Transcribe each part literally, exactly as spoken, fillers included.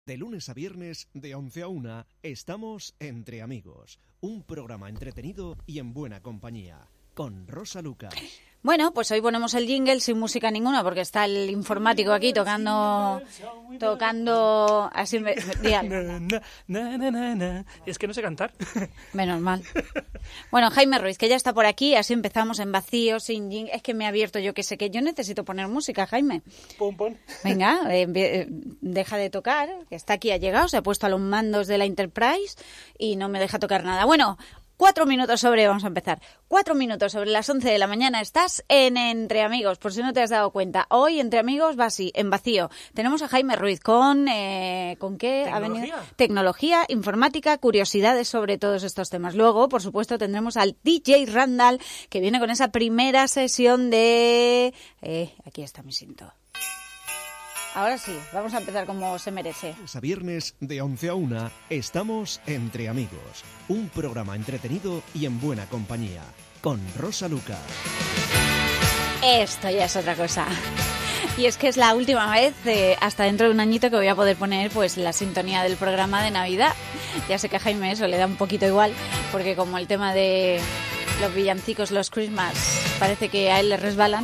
De lunes a viernes, de once a una, estamos Entre Amigos, un programa entretenido y en buena compañía, con Rosa Lucas. Bueno, pues hoy ponemos el jingle sin música ninguna porque está el informático aquí tocando, tocando así. Me, me, na, na, na, na, na. Es que no sé cantar. Menos mal. Bueno, Jaime Ruiz, que ya está por aquí, así empezamos en vacío, sin jingle. Es que me he abierto, yo que sé que yo necesito poner música, Jaime. Pon, pon. Venga, eh, eh, deja de tocar, que está aquí, ha llegado, se ha puesto a los mandos de la Enterprise y no me deja tocar nada. Bueno. Cuatro minutos sobre, vamos a empezar, cuatro minutos sobre las once de la mañana estás en Entre Amigos, por si no te has dado cuenta. Hoy Entre Amigos va así, en vacío. Tenemos a Jaime Ruiz con, eh, ¿con qué ha venido? Tecnología, informática, curiosidades sobre todos estos temas. Luego, por supuesto, tendremos al D J Randall, que viene con esa primera sesión de... Eh, aquí está mi cinto. Ahora sí, vamos a empezar como se merece. A viernes, de once a una, estamos Entre Amigos, un programa entretenido y en buena compañía, con Rosa Lucas. Esto ya es otra cosa. Y es que es la última vez, eh, hasta dentro de un añito, que voy a poder poner pues la sintonía del programa de Navidad. Ya sé que a Jaime eso le da un poquito igual, porque como el tema de los villancicos, los Christmas, parece que a él le resbalan.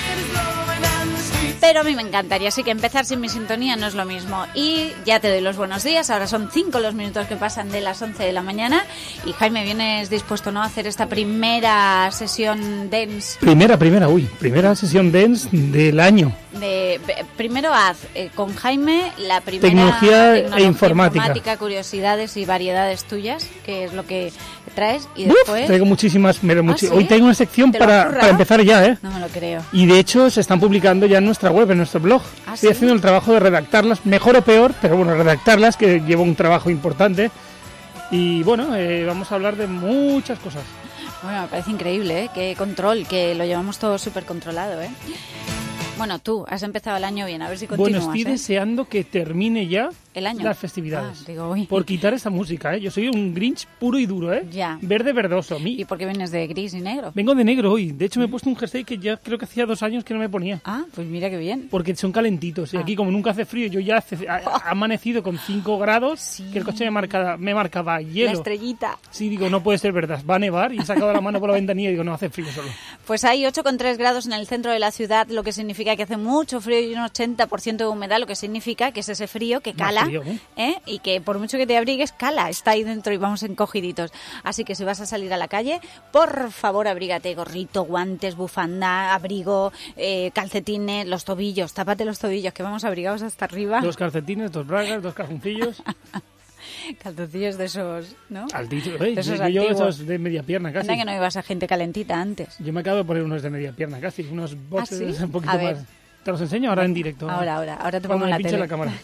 Pero a mí me encantaría, así que empezar sin mi sintonía no es lo mismo. Y ya te doy los buenos días, ahora son cinco los minutos que pasan de las once de la mañana. Y Jaime, ¿vienes dispuesto, no, a hacer esta primera sesión dance? Primera, primera, uy, primera sesión dance del año. De, primero haz eh, con Jaime la primera tecnología, tecnología e informática. informática, curiosidades y variedades tuyas, que es lo que traes. Y después... Uf, traigo muchísimas, me, muchi- ¿Ah, sí? Hoy traigo una sección para, para empezar ya, ¿eh? No me lo creo. Y de hecho se están publicando ya en nuestra web, en nuestro blog. ¿Ah, Estoy sí? haciendo el trabajo de redactarlas, mejor o peor, pero bueno, redactarlas, que lleva un trabajo importante. Y bueno, eh, vamos a hablar de muchas cosas. Bueno, me parece increíble, ¿eh? Qué control, que lo llevamos todo súper controlado, ¿eh? Bueno, tú has empezado el año bien, a ver si continúas. Bueno, estoy ¿eh? deseando que termine ya el año. Las festividades. Ah, digo, uy. Por quitar esta música, ¿eh? Yo soy un Grinch puro y duro, ¿eh? Ya. Verde verdoso. Mi... ¿Y por qué vienes de gris y negro? Vengo de negro hoy. De hecho, me he puesto un jersey que ya creo que hacía dos años que no me ponía. Ah, pues mira qué bien. Porque son calentitos. Y ah. aquí, como nunca hace frío, yo ya hace, ha, ha amanecido con cinco grados, sí. que el coche me marcaba, me marcaba hielo. La estrellita. Sí, digo, no puede ser verdad. Va a nevar y he sacado la mano por la ventanilla y digo, no, hace frío solo. Pues hay ocho coma tres grados en el centro de la ciudad, lo que significa que hace mucho frío y un ochenta por ciento de humedad, lo que significa que es ese frío que cala, frío, ¿eh? ¿eh? Y que por mucho que te abrigues, cala, está ahí dentro y vamos encogiditos. Así que si vas a salir a la calle, por favor abrígate, gorrito, guantes, bufanda, abrigo, eh, calcetines, los tobillos, tápate los tobillos, que vamos abrigados hasta arriba. Dos calcetines, dos bragas, dos calzoncillos. Calzoncillos de esos, ¿no? Altitos, ¿eh? De esos yo llevo esos de media pierna casi. Anda que no ibas a gente calentita antes. Yo me acabo de poner unos de media pierna casi, unos boxes ¿Ah, sí? un poquito a ver. más. Te los enseño ahora en directo. Ahora, ahora, ahora te Cuando pongo me la pinche tele. la cámara.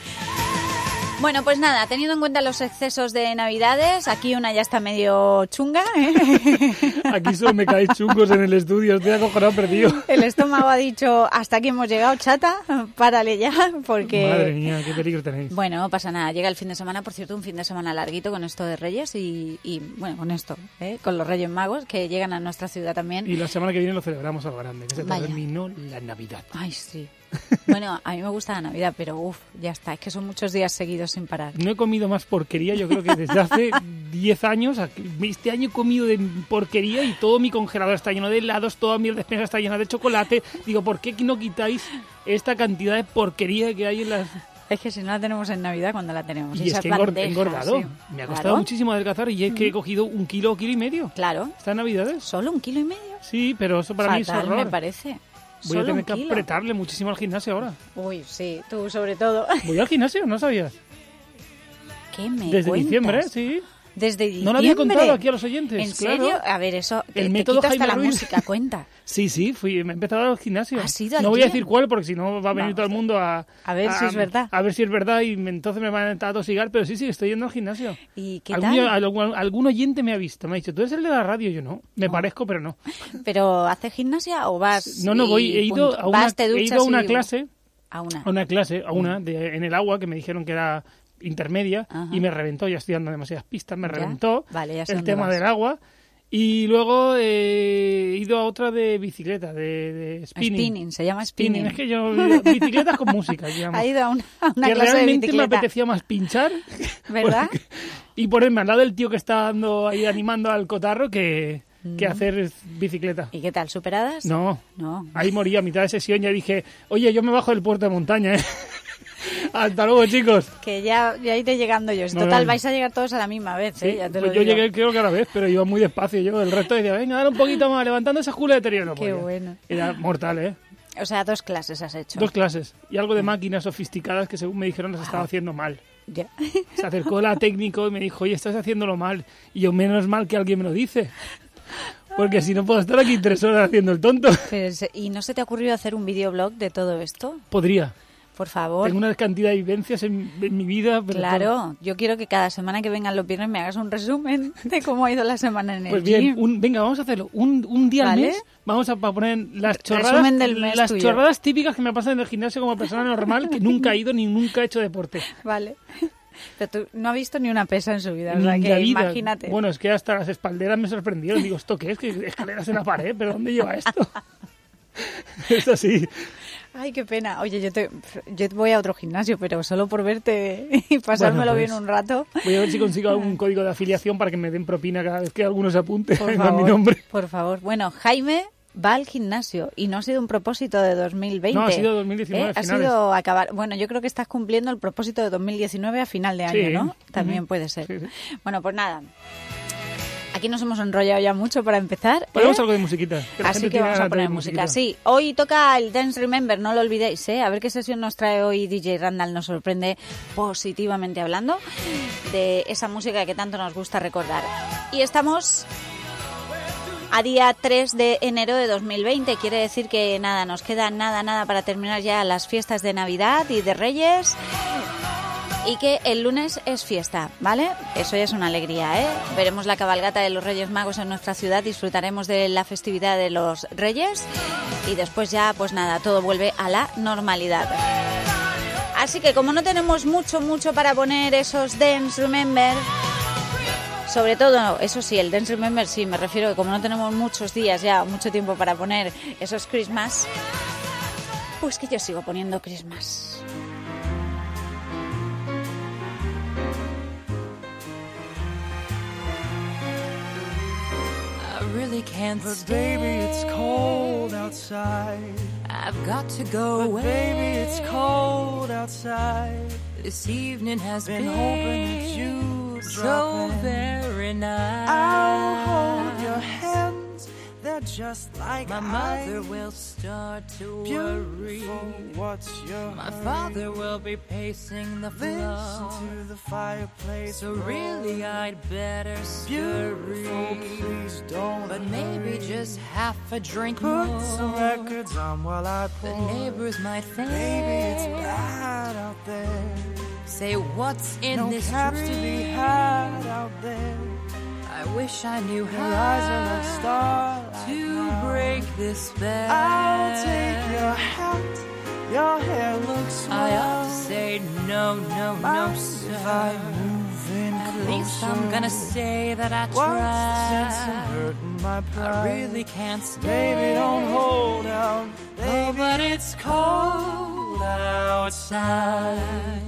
Bueno, pues nada, teniendo en cuenta los excesos de Navidades, aquí una ya está medio chunga, ¿eh? Aquí solo me caen chungos en el estudio, estoy acojonado perdido. El estómago ha dicho, hasta aquí hemos llegado, chata, párale ya, porque... Madre mía, qué peligro tenéis. Bueno, no pasa nada, llega el fin de semana, por cierto, un fin de semana larguito con esto de Reyes y, y bueno, con esto, ¿eh? Con los Reyes Magos que llegan a nuestra ciudad también. Y la semana que viene lo celebramos a lo grande, que se Vaya. terminó la Navidad. Ay, sí. Bueno, a mí me gusta la Navidad, pero uff, ya está, es que son muchos días seguidos sin parar. No he comido más porquería, yo creo que desde hace diez años. Este año he comido de porquería y todo mi congelador está lleno de helados, toda mi despensa está llena de chocolate. Digo, ¿por qué no quitáis esta cantidad de porquería que hay en las... Es que si no la tenemos en Navidad, ¿cuándo la tenemos? Y, y es que he engordado. Sí. Me ha costado claro. muchísimo adelgazar y es que he cogido un kilo, kilo y medio. Claro. ¿Estas Navidades? ¿Solo un kilo y medio? Sí, pero eso para Fatal, mí es horror. me parece. Voy Solo a tener un que kilo. apretarle muchísimo al gimnasio ahora. Uy, sí, tú sobre todo. ¿Voy al gimnasio? ¿No sabías? ¿Qué me Desde cuentas? diciembre, sí. Desde diciembre. No lo había contado aquí a los oyentes. ¿En claro. serio? A ver, eso, El te, método te quito hasta Jaime la Ruiz. música, cuenta. Sí, sí, fui, me he empezado al gimnasio. ¿Has ido al No voy a gym? decir cuál, porque si no va a venir Vamos, todo el mundo a... a ver si es verdad. A ver si es verdad y me, entonces me van a atosigar, pero sí, sí, estoy yendo al gimnasio. ¿Y qué algún, tal? Algún, algún oyente me ha visto, me ha dicho, ¿tú eres el de la radio? Yo no, me No. parezco, pero no. ¿Pero haces gimnasia o vas No, no, voy, y he ido punto? a una, Vas, te he ido duchas a una y- clase, A una. a una clase, a una, de, en el agua, que me dijeron que era intermedia, Ajá. y me reventó, ya estoy dando demasiadas pistas, me Ya. reventó Vale, ya sé el dónde tema vas. del agua. Y luego eh, he ido a otra de bicicleta, de, de spinning. Spinning, se llama spinning. spinning. Es que yo, bicicletas con música, digamos. Ha ido a una, a una que clase realmente de me bicicleta. apetecía más pinchar. ¿Verdad? Porque, y ponerme al lado del tío que está dando ahí animando al cotarro que, mm. que hacer bicicleta. ¿Y qué tal? ¿Superadas? No, no. Ahí morí a mitad de sesión, ya dije, oye, yo me bajo del puerto de montaña, ¿eh? Hasta luego, chicos. Que ya, ya iré llegando yo. No, Total, no. vais a llegar todos a la misma vez, Sí, ¿eh? Ya te pues lo yo digo. llegué creo que a la vez, pero iba muy despacio yo. El resto decía, venga, dale un poquito más, levantando esa culeta. Y yo no Qué podía. bueno. Era mortal, ¿eh? O sea, dos clases has hecho. Dos clases. Y algo de máquinas sofisticadas que según me dijeron las estaba haciendo mal. Ya. Se acercó la técnico y me dijo, oye, estás haciéndolo mal. Y yo, menos mal que alguien me lo dice. Porque si no puedo estar aquí tres horas haciendo el tonto. Pero se- ¿Y no se te ha ocurrido hacer un videoblog de todo esto? Podría. Por favor. Tengo una cantidad de vivencias en, en mi vida. Pero Claro, yo quiero que cada semana que vengan los viernes me hagas un resumen de cómo ha ido la semana en el Pues bien, gym. un, venga, vamos a hacerlo. Un, un día ¿Vale? al mes vamos a, a poner las chorradas, Resumen del mes las tuyo. chorradas típicas que me pasan en el gimnasio como persona normal que nunca ha ido ni nunca ha hecho deporte. Vale. Pero tú no has visto ni una pesa en su vida, o Ni sea en que la vida. imagínate. Bueno, es que hasta las espalderas me sorprendieron. Digo, ¿esto qué es? ¿Que escaleras en la pared? ¿Pero dónde lleva esto? Es así. Ay, qué pena. Oye, yo te, yo voy a otro gimnasio, pero solo por verte y pasármelo Bueno, pues, bien un rato. Voy a ver si consigo algún código de afiliación para que me den propina cada vez que alguno se apunte Por a mi favor, nombre. por favor. Bueno, Jaime va al gimnasio y no ha sido un propósito de dos mil veinte. No, ha sido dos mil diecinueve, ¿Eh? Ha finales. sido acabar. Bueno, yo creo que estás cumpliendo el propósito de dos mil diecinueve a final de año, Sí. ¿no? También Ujú. puede ser. Sí, sí. Bueno, pues nada. Aquí nos hemos enrollado ya mucho para empezar. ¿eh? Ponemos algo de musiquita. Que la Así gente que tiene vamos a ganas de poner musiquita. música. Sí, hoy toca el Dance Remember, no lo olvidéis, ¿eh? A ver qué sesión nos trae hoy D J Randall, nos sorprende positivamente hablando de esa música que tanto nos gusta recordar. Y estamos a día tres de enero de dos mil veinte, quiere decir que nada, nos queda nada, nada para terminar ya las fiestas de Navidad y de Reyes. Y que el lunes es fiesta, ¿vale? Eso ya es una alegría, ¿eh? Veremos la cabalgata de los Reyes Magos en nuestra ciudad, disfrutaremos de la festividad de los Reyes y después ya, pues nada, todo vuelve a la normalidad. Así que como no tenemos mucho, mucho para poner esos Dance Remember, sobre todo, eso sí, el Dance Remember sí, me refiero que como no tenemos muchos días ya, mucho tiempo para poner esos Christmas, pues que yo sigo poniendo Christmas. I really can't But stay. baby, it's cold outside. I've got to go But away. baby, it's cold outside. This evening has Been been, hoping that you'd so drop in. very nice. I'll hold your hands. They're just like My mother ice. will start to worry. Beautiful, what's your My hurry? father will be pacing the Listen floor. to the fireplace. So roar. really I'd better scurry. Beautiful, please don't But maybe hurry. just half a drink Put more. some records on while I The pour. neighbors might think. Baby, it's bad out there. Say what's in No this caps to be drink? had out there. I wish I knew Your eyes are like how starlight to now. break this spell. I'll take your hat. Your hair looks swell. I ought to say no, no, no, Mind sir. if I move in At closer? least I'm gonna say that I What's the sense in tried. hurting my pride? I really can't stay. Baby, don't hold out. Oh, Baby, but it's cold outside.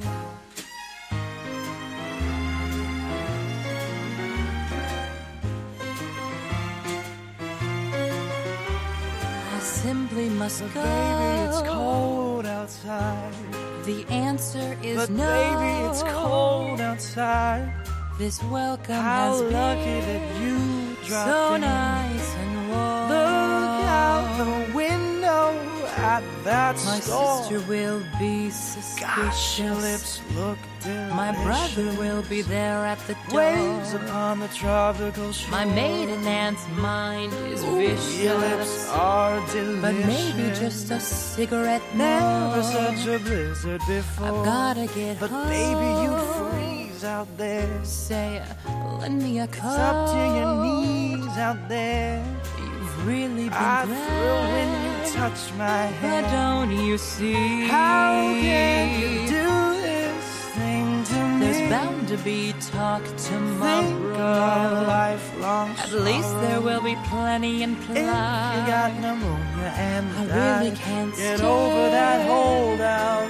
I simply must but go. baby, it's cold outside. The answer is But no. baby, it's cold outside. This welcome How has lucky been that you dropped so in. nice and warm. Look out the window at that My store. sister will be suspicious. Gosh, your lips look delicious. My brother will be there at the door. Waves upon the tropical shore. My maiden aunt's mind is Ooh, vicious. your lips are delicious. But maybe just a cigarette Never more. such a blizzard before. I've gotta get But home. baby, you'd freeze out there. Say, uh, lend me a coat. It's up to your knees out there. You've really been I grand. thrill when you touch my But hand. don't you see? How can you do this thing to me? There's bound to be talk Think of tomorrow. lifelong At least there sorrow. will be plenty in If you got play. pneumonia and I died, really can't get stay. over that holdout.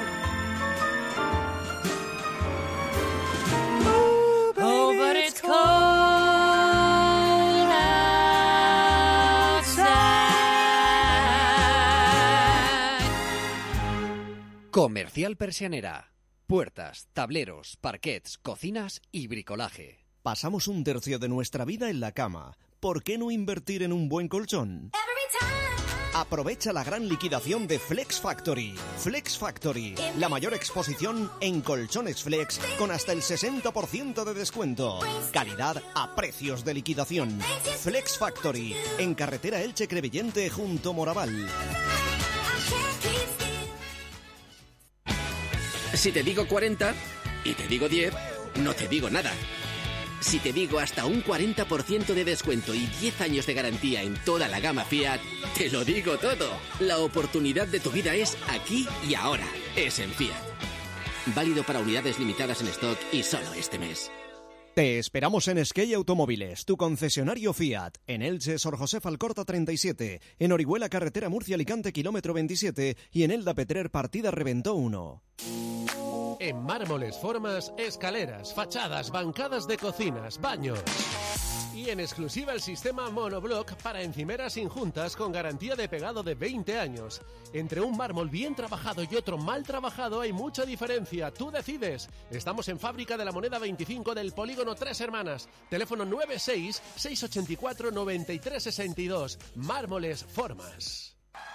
Ooh, baby, Oh, but it's cold outside. Comercial Persianera. Puertas, tableros, parquets, cocinas y bricolaje. Pasamos un tercio de nuestra vida en la cama. ¿Por qué no invertir en un buen colchón? Aprovecha la gran liquidación de Flex Factory. Flex Factory, la mayor exposición en colchones Flex con hasta el sesenta por ciento de descuento. Calidad a precios de liquidación. Flex Factory, en carretera Elche-Crevillente junto Moraval. Si te digo cuarenta y te digo diez, no te digo nada. Si te digo hasta un cuarenta por ciento de descuento y diez años de garantía en toda la gama Fiat, te lo digo todo. La oportunidad de tu vida es aquí y ahora. Es en Fiat. Válido para unidades limitadas en stock y solo este mes. Te esperamos en Skey Automóviles, tu concesionario Fiat, en Elche, Sor José Falcorta treinta y siete, en Orihuela, carretera Murcia-Alicante, kilómetro veintisiete, y en Elda Petrer, partida Reventó uno. En mármoles, formas, escaleras, fachadas, bancadas de cocinas, baños. Y en exclusiva el sistema monoblock para encimeras injuntas con garantía de pegado de veinte años. Entre un mármol bien trabajado y otro mal trabajado hay mucha diferencia. Tú decides. Estamos en Fábrica de la Moneda veinticinco del Polígono Tres Hermanas. Teléfono nueve seis, seis ocho cuatro, nueve tres seis dos. Mármoles, formas.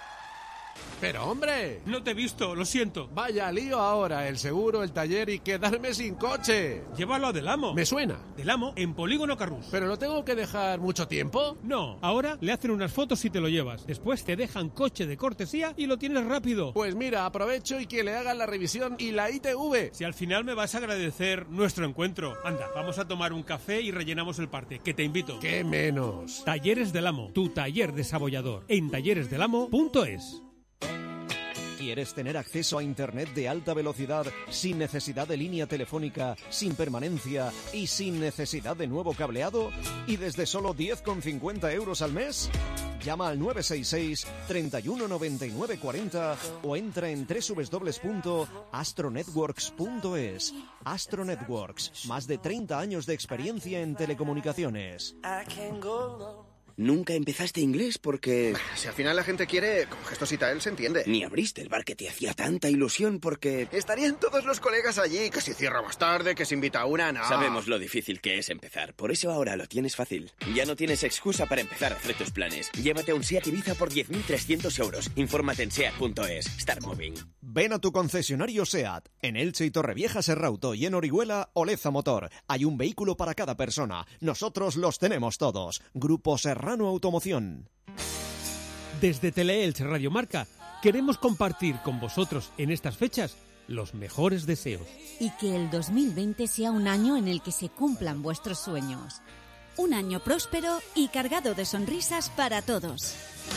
Pero hombre, No te he visto, lo siento. vaya lío ahora, el seguro, el taller y quedarme sin coche. Llévalo a Del Amo. Me suena, Del Amo en Polígono Carrús. pero lo tengo que dejar mucho tiempo. No, ahora le hacen unas fotos y te lo llevas. Después te dejan coche de cortesía y lo tienes rápido. Pues mira, aprovecho y que le hagan la revisión y la I T V. Si al final me vas a agradecer nuestro encuentro. Anda, vamos a tomar un café y rellenamos el parte, que te invito. ¿Qué menos? Talleres del Amo, tu taller desabollador, en talleres del amo punto es. ¿Quieres tener acceso a Internet de alta velocidad sin necesidad de línea telefónica, sin permanencia y sin necesidad de nuevo cableado? ¿Y desde solo diez con cincuenta euros al mes? Llama al nueve seis seis, treinta y uno, noventa y nueve, cuarenta o entra en doble u doble u doble u punto astronetworks punto es. Astro Networks, más de treinta años de experiencia en telecomunicaciones. I can go low. Nunca empezaste inglés porque... Si al final la gente quiere, con gestos y tal se entiende. Ni abriste el bar que te hacía tanta ilusión porque... Estarían todos los colegas allí, que si cierra más tarde, que se invita a una, no. Sabemos lo difícil que es empezar, por eso ahora lo tienes fácil. Ya no tienes excusa para empezar a hacer tus planes. Llévate un SEAT Ibiza por diez mil trescientos euros. Infórmate en seat punto es. Start moving. Ven a tu concesionario SEAT, en Elche y Torrevieja Serrauto y en Orihuela Oleza Motor. Hay un vehículo para cada persona. Nosotros los tenemos todos. Grupo Serrano Automoción. Desde Teleelch Radio Marca queremos compartir con vosotros en estas fechas los mejores deseos. Y que el dos mil veinte sea un año en el que se cumplan vuestros sueños. Un año próspero y cargado de sonrisas para todos.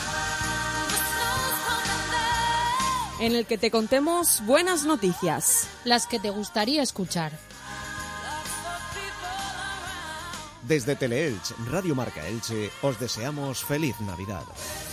En el que te contemos buenas noticias. Las que te gustaría escuchar. Desde Teleelch Radio Marca Elche os deseamos feliz Navidad.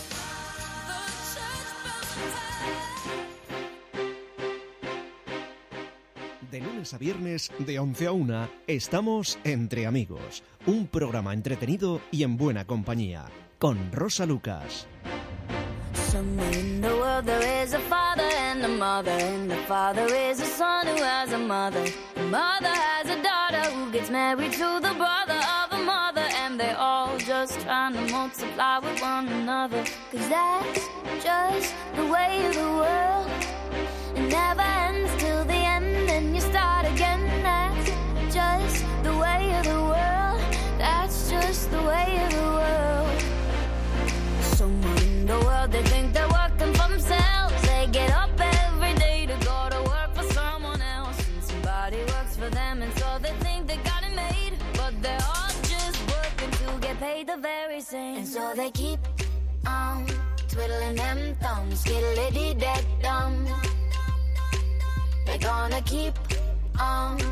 De lunes a viernes, de once a una, estamos Entre Amigos, un programa entretenido y en buena compañía, con Rosa Lucas. Somewhere in the world there is a father and a mother, and the father is a son who has a mother. The mother has a daughter who gets married to the brother of a mother, and they're all just trying to multiply with one another. Cause that's just the way of the world. It never ends till the end and you start again. That's just the way of the world. That's just the way of the world. Somewhere in the world they think they're working for themselves. They get up every day to go to work for someone else, and somebody works for them, and so they think they got it made. But they're all just working to get paid the very same. And so they keep on twiddling them thumbs, skiddly-dee-dee-dum. They're gonna keep on twiddling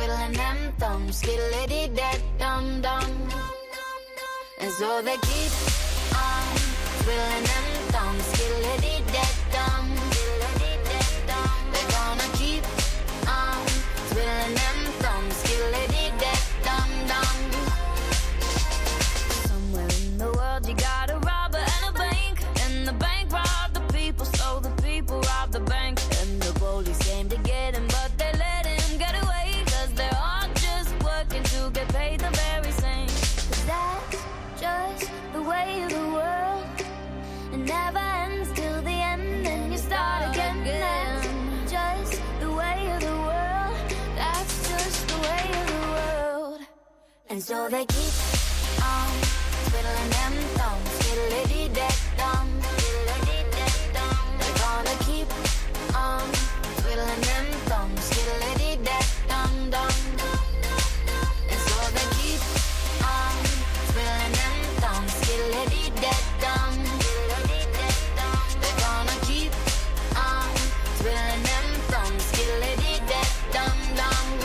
twiddling them thumbs, skiddly-dee-dee-dum-dum. And so they keep on twiddling them thumbs, skiddly-dee-dee-dum. They're gonna keep on twiddling them thumbs, skiddly-dee-dee-dum-dum. Somewhere in the world you got a robber and a bank, and the bank robbed the people, so the people robbed the bank, and the police came to get him, but they let him get away, cause they're all just working to get paid the very same. Cause that's just the way of the world. It never ends till the end, and you start again. That's just the way of the world. That's just the way of the world. And so they keep on twiddling them thumbs, skiddly-dee-dee-dum, skiddly-dee-dee-dum. They're gonna keep on twiddling them thumbs, skiddly-dee-dee-dum-dum. And so they keep on twiddling them thumbs, skiddly-dee-dee-dum, skiddly-dee-dee-dum. They're gonna keep on twiddling them thumbs, skiddly-dee-dee-dum-dum.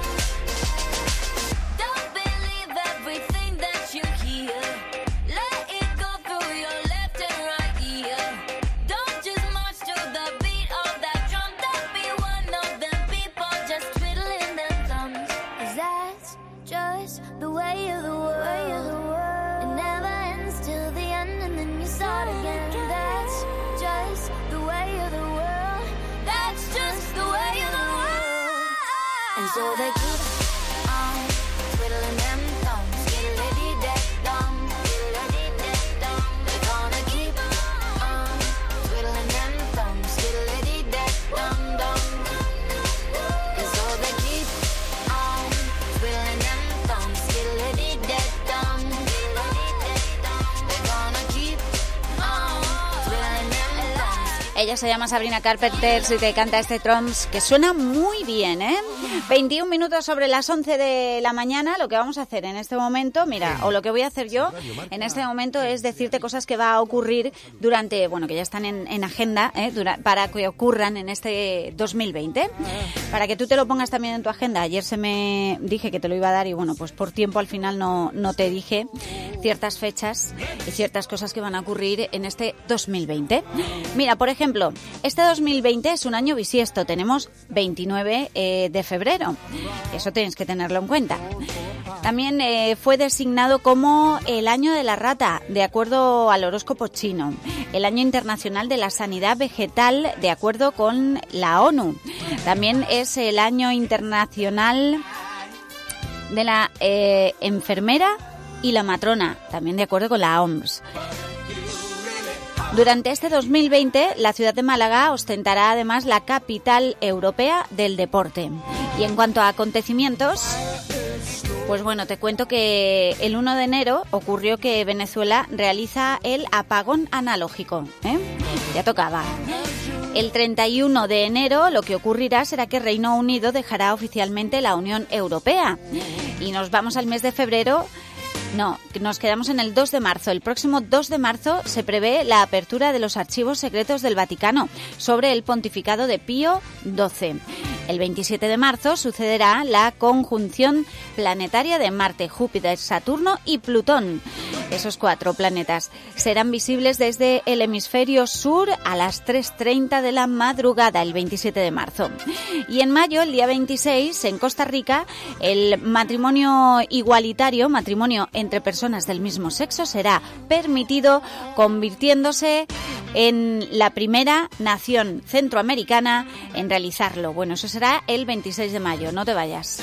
Don't believe everything that you hear. Let it go through your left and right ear. Don't just march to the beat of that drum. Don't be one of them people just twiddling their thumbs. 'Cause that's just the way of the world. It never ends till the end, and then you start again. That's just the way of the world. That's just the way of the world. And so they keep on twiddling them thumbs, skiddly-dee-dee-dum, skiddly-dee-dee-dum. They're gonna keep on twiddling them thumbs, skiddly-dee-dee-dum-dum. And so they keep on twiddling them thumbs, skiddly-dee-dee-dum, skiddly-dee-dee-dum. They're gonna keep on twiddling them thumbs. Ella se llama Sabrina Carpenter y te canta este Trumps que suena muy bien, ¿eh? veintiún minutos sobre las once de la mañana. Lo que vamos a hacer en este momento, mira, o lo que voy a hacer yo en este momento es decirte cosas que va a ocurrir durante, bueno, que ya están en, en agenda, ¿eh? Dura, para que ocurran en este dos mil veinte. Para que tú te lo pongas también en tu agenda. Ayer se me dije que te lo iba a dar y bueno, pues por tiempo al final no, no te dije ciertas fechas y ciertas cosas que van a ocurrir en este dos mil veinte. Mira, por ejemplo, este dos mil veinte es un año bisiesto. Tenemos veintinueve eh, de febrero. Eso tienes que tenerlo en cuenta. También eh, fue designado como el año de la rata, de acuerdo al horóscopo chino. El año internacional de la sanidad vegetal, de acuerdo con la ONU. También es el año internacional de la eh, enfermera y la matrona, también de acuerdo con la O M S. Durante este dos mil veinte, la ciudad de Málaga ostentará además la capital europea del deporte. Y en cuanto a acontecimientos, pues bueno, te cuento que el uno de enero ocurrió que Venezuela realiza el apagón analógico, ¿eh? Ya tocaba. El treinta y uno de enero lo que ocurrirá será que Reino Unido dejará oficialmente la Unión Europea. Y nos vamos al mes de febrero. No, nos quedamos en el dos de marzo. El próximo dos de marzo se prevé la apertura de los archivos secretos del Vaticano sobre el pontificado de Pío doce. El veintisiete de marzo sucederá la conjunción planetaria de Marte, Júpiter, Saturno y Plutón. Esos cuatro planetas serán visibles desde el hemisferio sur a las tres treinta de la madrugada, el veintisiete de marzo. Y en mayo, el día veintiséis, en Costa Rica, el matrimonio igualitario, matrimonio entre personas del mismo sexo, será permitido, convirtiéndose en la primera nación centroamericana en realizarlo. Bueno, eso será el veintiséis de mayo, no te vayas.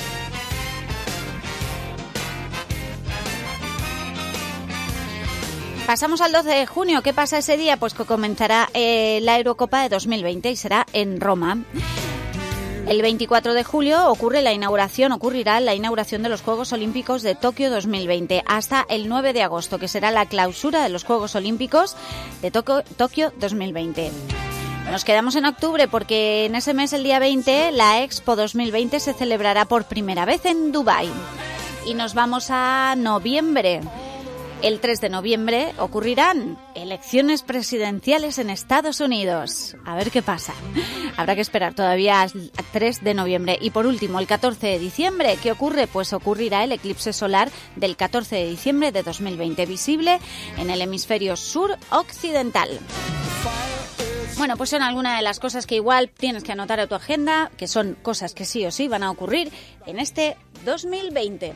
Pasamos al doce de junio. ¿Qué pasa ese día? Pues que comenzará eh, la Eurocopa de dos mil veinte y será en Roma. El veinticuatro de julio ocurre la inauguración, ocurrirá la inauguración de los Juegos Olímpicos de Tokio dos mil veinte hasta el nueve de agosto, que será la clausura de los Juegos Olímpicos de Tokio, Tokio dos mil veinte. Nos quedamos en octubre porque en ese mes, el día veinte, la Expo dos mil veinte se celebrará por primera vez en Dubái. Y nos vamos a noviembre. El tres de noviembre ocurrirán elecciones presidenciales en Estados Unidos. A ver qué pasa. Habrá que esperar todavía al tres de noviembre. Y por último, el catorce de diciembre, ¿qué ocurre? Pues ocurrirá el eclipse solar del catorce de diciembre de dos mil veinte, visible en el hemisferio sur occidental. Bueno, pues son algunas de las cosas que igual tienes que anotar a tu agenda, que son cosas que sí o sí van a ocurrir en este dos mil veinte.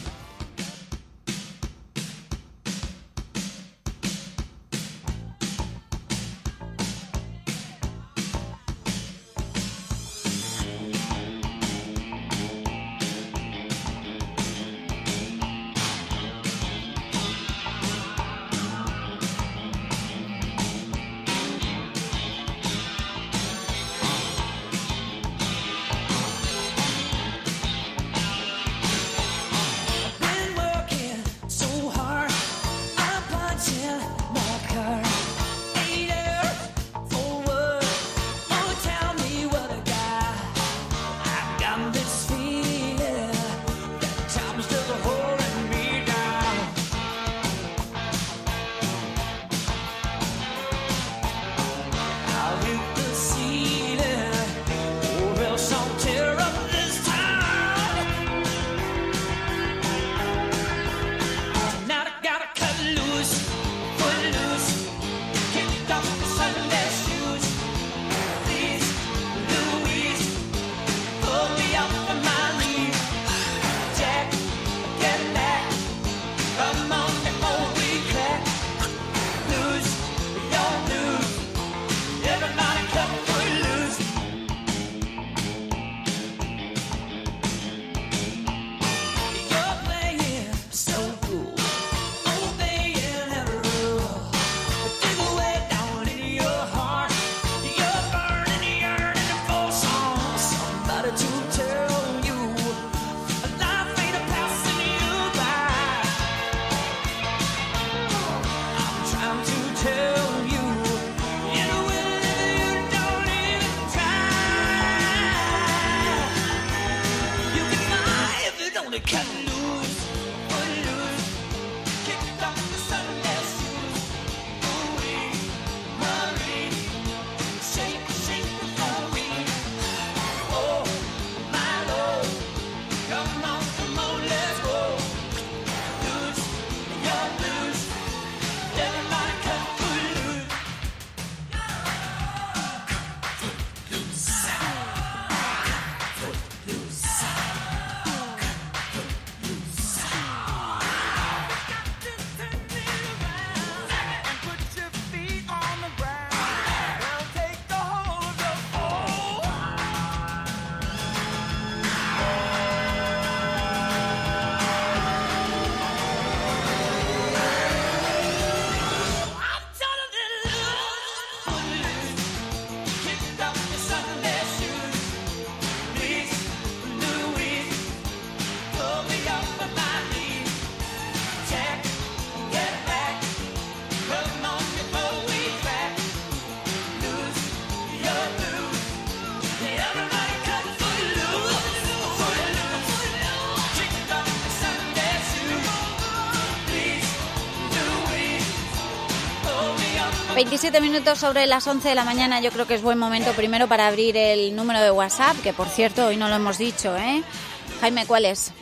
veintisiete minutos sobre las once de la mañana. Yo creo que es buen momento primero para abrir el número de WhatsApp, que por cierto hoy no lo hemos dicho, ¿eh? Jaime, ¿cuál es?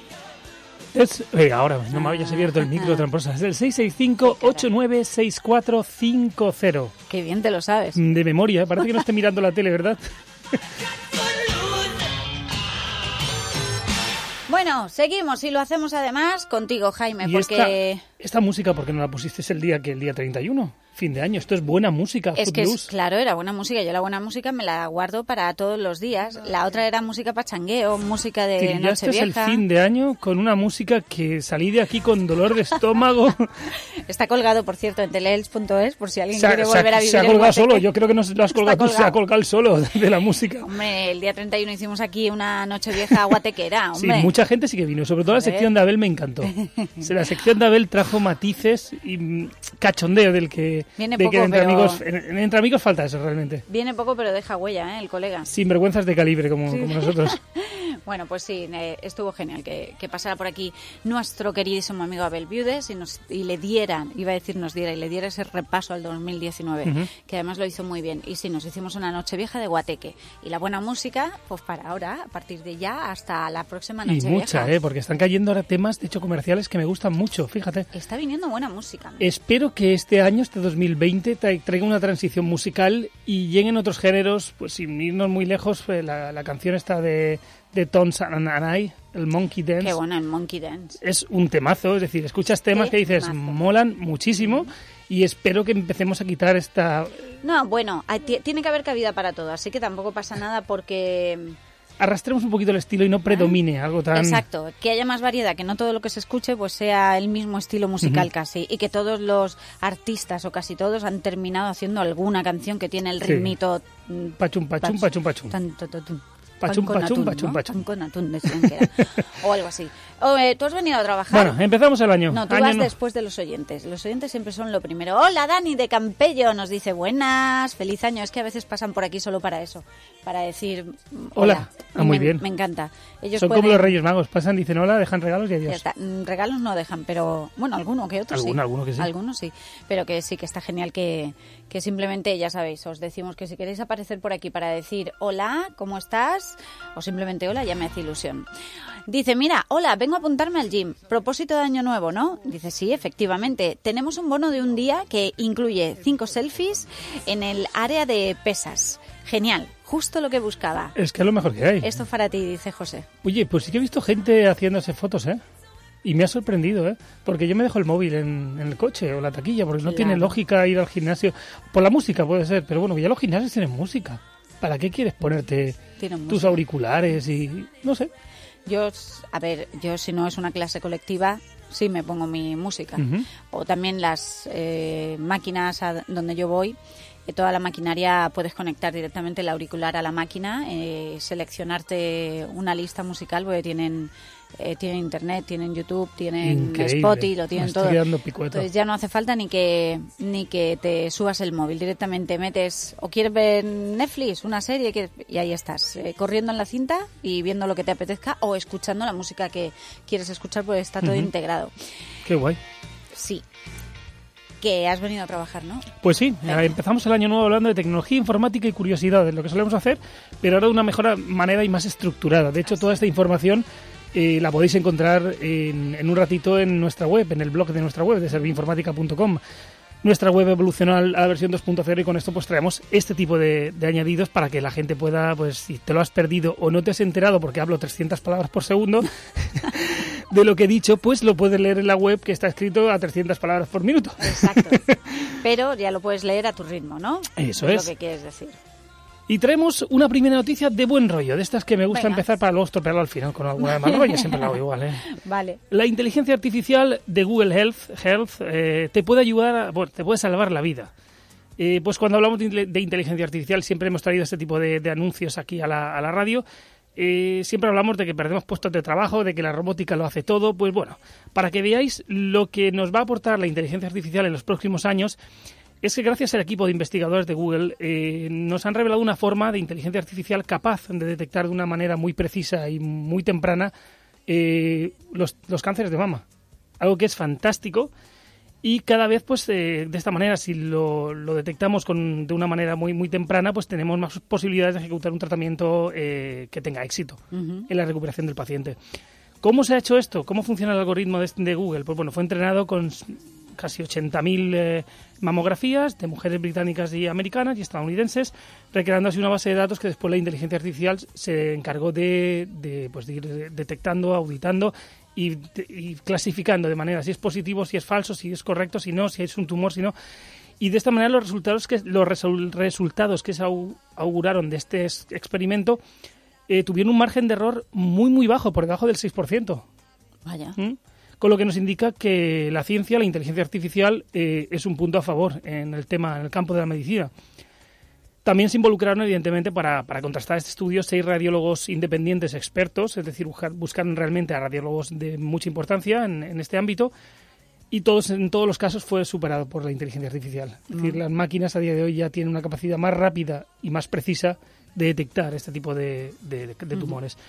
Es, eh, ahora no me habías abierto el micro, tramposa. Es el seis seis cinco, ocho nueve seis cuatro cinco cero. Qué bien te lo sabes. De memoria, parece que no esté mirando la tele, ¿verdad? Bueno, seguimos y lo hacemos además contigo, Jaime, y porque... Esta, esta música, ¿por qué no la pusiste el día que el día treinta y uno? Fin de año. Esto es buena música. Es que es, claro, era buena música. Yo la buena música me la guardo para todos los días. La otra era música pachangueo, música de Nochevieja. Este es el fin de año con una música que salí de aquí con dolor de estómago. Está colgado, por cierto, en teleelch punto es, por si alguien se quiere ha, volver a vivir. Se ha colgado solo. Yo creo que no lo has colgado tú, se ha colgado solo de la música. Hombre, el día treinta y uno hicimos aquí una Nochevieja guatequera, hombre. Sí, mucha gente sí que vino. Sobre todo la sección de Abel me encantó. La sección de Abel trajo matices y cachondeo del que... Viene de poco, que entre, pero... amigos, en, entre amigos falta eso realmente. Viene poco, pero deja huella, ¿eh? El colega. Sin vergüenzas de calibre como, sí. como nosotros. Bueno, pues sí, eh, estuvo genial que, que pasara por aquí nuestro queridísimo amigo Abel Viudes y, nos, y le dieran, iba a decir nos diera, y le diera ese repaso al dos mil diecinueve, uh-huh. que además lo hizo muy bien. Y sí, nos hicimos una noche vieja de guateque. Y la buena música, pues para ahora, a partir de ya, hasta la próxima noche vieja. Y mucha, ¿eh? Porque están cayendo ahora temas, de hecho, comerciales que me gustan mucho, fíjate. Está viniendo buena música. Espero que este año, este dos mil veinte, tra- traiga una transición musical y lleguen otros géneros, pues sin irnos muy lejos, eh, la, la canción esta de... de Tones and I, el Monkey Dance. Qué bueno, el Monkey Dance. Es un temazo, es decir, escuchas temas Qué que dices, temazo. molan muchísimo, y espero que empecemos a quitar esta... No, bueno, hay- t- tiene que haber cabida para todo, así que tampoco pasa nada porque... Arrastremos un poquito el estilo y no predomine algo tan... Exacto, que haya más variedad, que no todo lo que se escuche pues sea el mismo estilo musical Ujú. casi, y que todos los artistas o casi todos han terminado haciendo alguna canción que tiene el Sí. ritmito... mm, Pachum, pachum, pach- pachum, pachum. tan, tu, tu, tu. Pachum, Pan con pachum, atún, pachum, ¿no? pachum. Pan con atún, decían que era. O algo así. O, eh, ¿tú has venido a trabajar? Bueno, empezamos el año. No, tú Año vas no. después de los oyentes. Los oyentes siempre son lo primero. Hola, Dani de Campello. Nos dice, buenas, feliz año. Es que a veces pasan por aquí solo para eso. Para decir, mm, Hola. hola. Ah, muy me, bien. Me encanta. Ellos Son pueden... como los Reyes Magos, pasan, dicen hola, dejan regalos y Ya adiós. está. Mm, Regalos no dejan, pero bueno, alguno que otro sí. Alguno, alguno que sí. Algunos sí, pero que sí que está genial que, que simplemente, ya sabéis, os decimos que si queréis aparecer por aquí para decir hola, ¿cómo estás? O simplemente hola, ya me hace ilusión. Dice, mira, hola, vengo a apuntarme al gym. Propósito de año nuevo, ¿no? Dice, sí, efectivamente. Tenemos un bono de un día que incluye cinco selfies en el área de pesas. Genial, justo lo que buscaba. Es que es lo mejor que hay. Esto para ti, dice José. Oye, pues sí que he visto gente haciéndose fotos, ¿eh? Y me ha sorprendido, ¿eh? Porque yo me dejo el móvil en, en el coche o la taquilla, porque no Claro. tiene lógica ir al gimnasio. Por la música puede ser, pero bueno, ya los gimnasios tienen música. ¿Para qué quieres ponerte Tienen tus música. auriculares y no sé? Yo, a ver, yo si no es una clase colectiva, sí me pongo mi música. Ujú. O también las eh, máquinas a donde yo voy, eh, toda la maquinaria puedes conectar directamente el auricular a la máquina, eh, seleccionarte una lista musical, porque tienen... Eh, tienen internet, tienen YouTube, tienen Increíble. Spotify, lo tienen Me estoy todo. quedando picueto. Entonces ya no hace falta ni que ni que te subas el móvil, directamente metes o quieres ver Netflix, una serie, que, y ahí estás, eh, corriendo en la cinta y viendo lo que te apetezca o escuchando la música que quieres escuchar, porque está todo Ujú. integrado. Qué guay. Sí. Que has venido a trabajar, ¿no? Pues sí, eh, empezamos el año nuevo hablando de tecnología, informática y curiosidades, lo que solemos hacer, pero ahora de una mejor manera y más estructurada. De hecho, toda esta información eh, la podéis encontrar en, en un ratito en nuestra web, en el blog de nuestra web, de serviinformática punto com. Nuestra web evolucionó a la versión dos punto cero y con esto pues traemos este tipo de, de añadidos para que la gente pueda, pues si te lo has perdido o no te has enterado porque hablo trescientas palabras por segundo de lo que he dicho, pues lo puedes leer en la web, que está escrito a trescientas palabras por minuto. Exacto. Pero ya lo puedes leer a tu ritmo, ¿no? Eso es es. lo que quieres decir. Y traemos una primera noticia de buen rollo, de estas que me gusta Venga. empezar para luego estropearlo al final con alguna de mal rollo, siempre la hago igual, ¿eh? Vale. La inteligencia artificial de Google Health, Health eh, te puede ayudar, a- bueno, te puede salvar la vida. Eh, pues cuando hablamos de, de inteligencia artificial siempre hemos traído este tipo de, de anuncios aquí a la, a la radio. Eh, siempre hablamos de que perdemos puestos de trabajo, de que la robótica lo hace todo. Pues bueno, para que veáis lo que nos va a aportar la inteligencia artificial en los próximos años, es que gracias al equipo de investigadores de Google eh, nos han revelado una forma de inteligencia artificial capaz de detectar de una manera muy precisa y muy temprana eh, los, los cánceres de mama. Algo que es fantástico y cada vez pues eh, de esta manera, si lo, lo detectamos con, de una manera muy, muy temprana, pues tenemos más posibilidades de ejecutar un tratamiento eh, que tenga éxito Ujú. en la recuperación del paciente. ¿Cómo se ha hecho esto? ¿Cómo funciona el algoritmo de, de Google? Pues bueno, fue entrenado con casi ochenta mil eh, mamografías de mujeres británicas y americanas y estadounidenses, recreando así una base de datos que después la inteligencia artificial se encargó de, de, pues, de ir detectando, auditando y, y clasificando de manera si es positivo, si es falso, si es correcto, si no, si es un tumor, si no. Y de esta manera los resultados que, los resul- resultados que se au- auguraron de este es- experimento eh, tuvieron un margen de error muy, muy bajo, por debajo del seis por ciento. Vaya. ¿Mm? Con lo que nos indica que la ciencia, la inteligencia artificial, eh, es un punto a favor en el tema, en el campo de la medicina. También se involucraron, evidentemente, para, para contrastar este estudio, seis radiólogos independientes expertos, es decir, buscar, buscaron realmente a radiólogos de mucha importancia en, en este ámbito, y todos en todos los casos fue superado por la inteligencia artificial. Es decir, Mm. las máquinas a día de hoy ya tienen una capacidad más rápida y más precisa de detectar este tipo de, de, de tumores.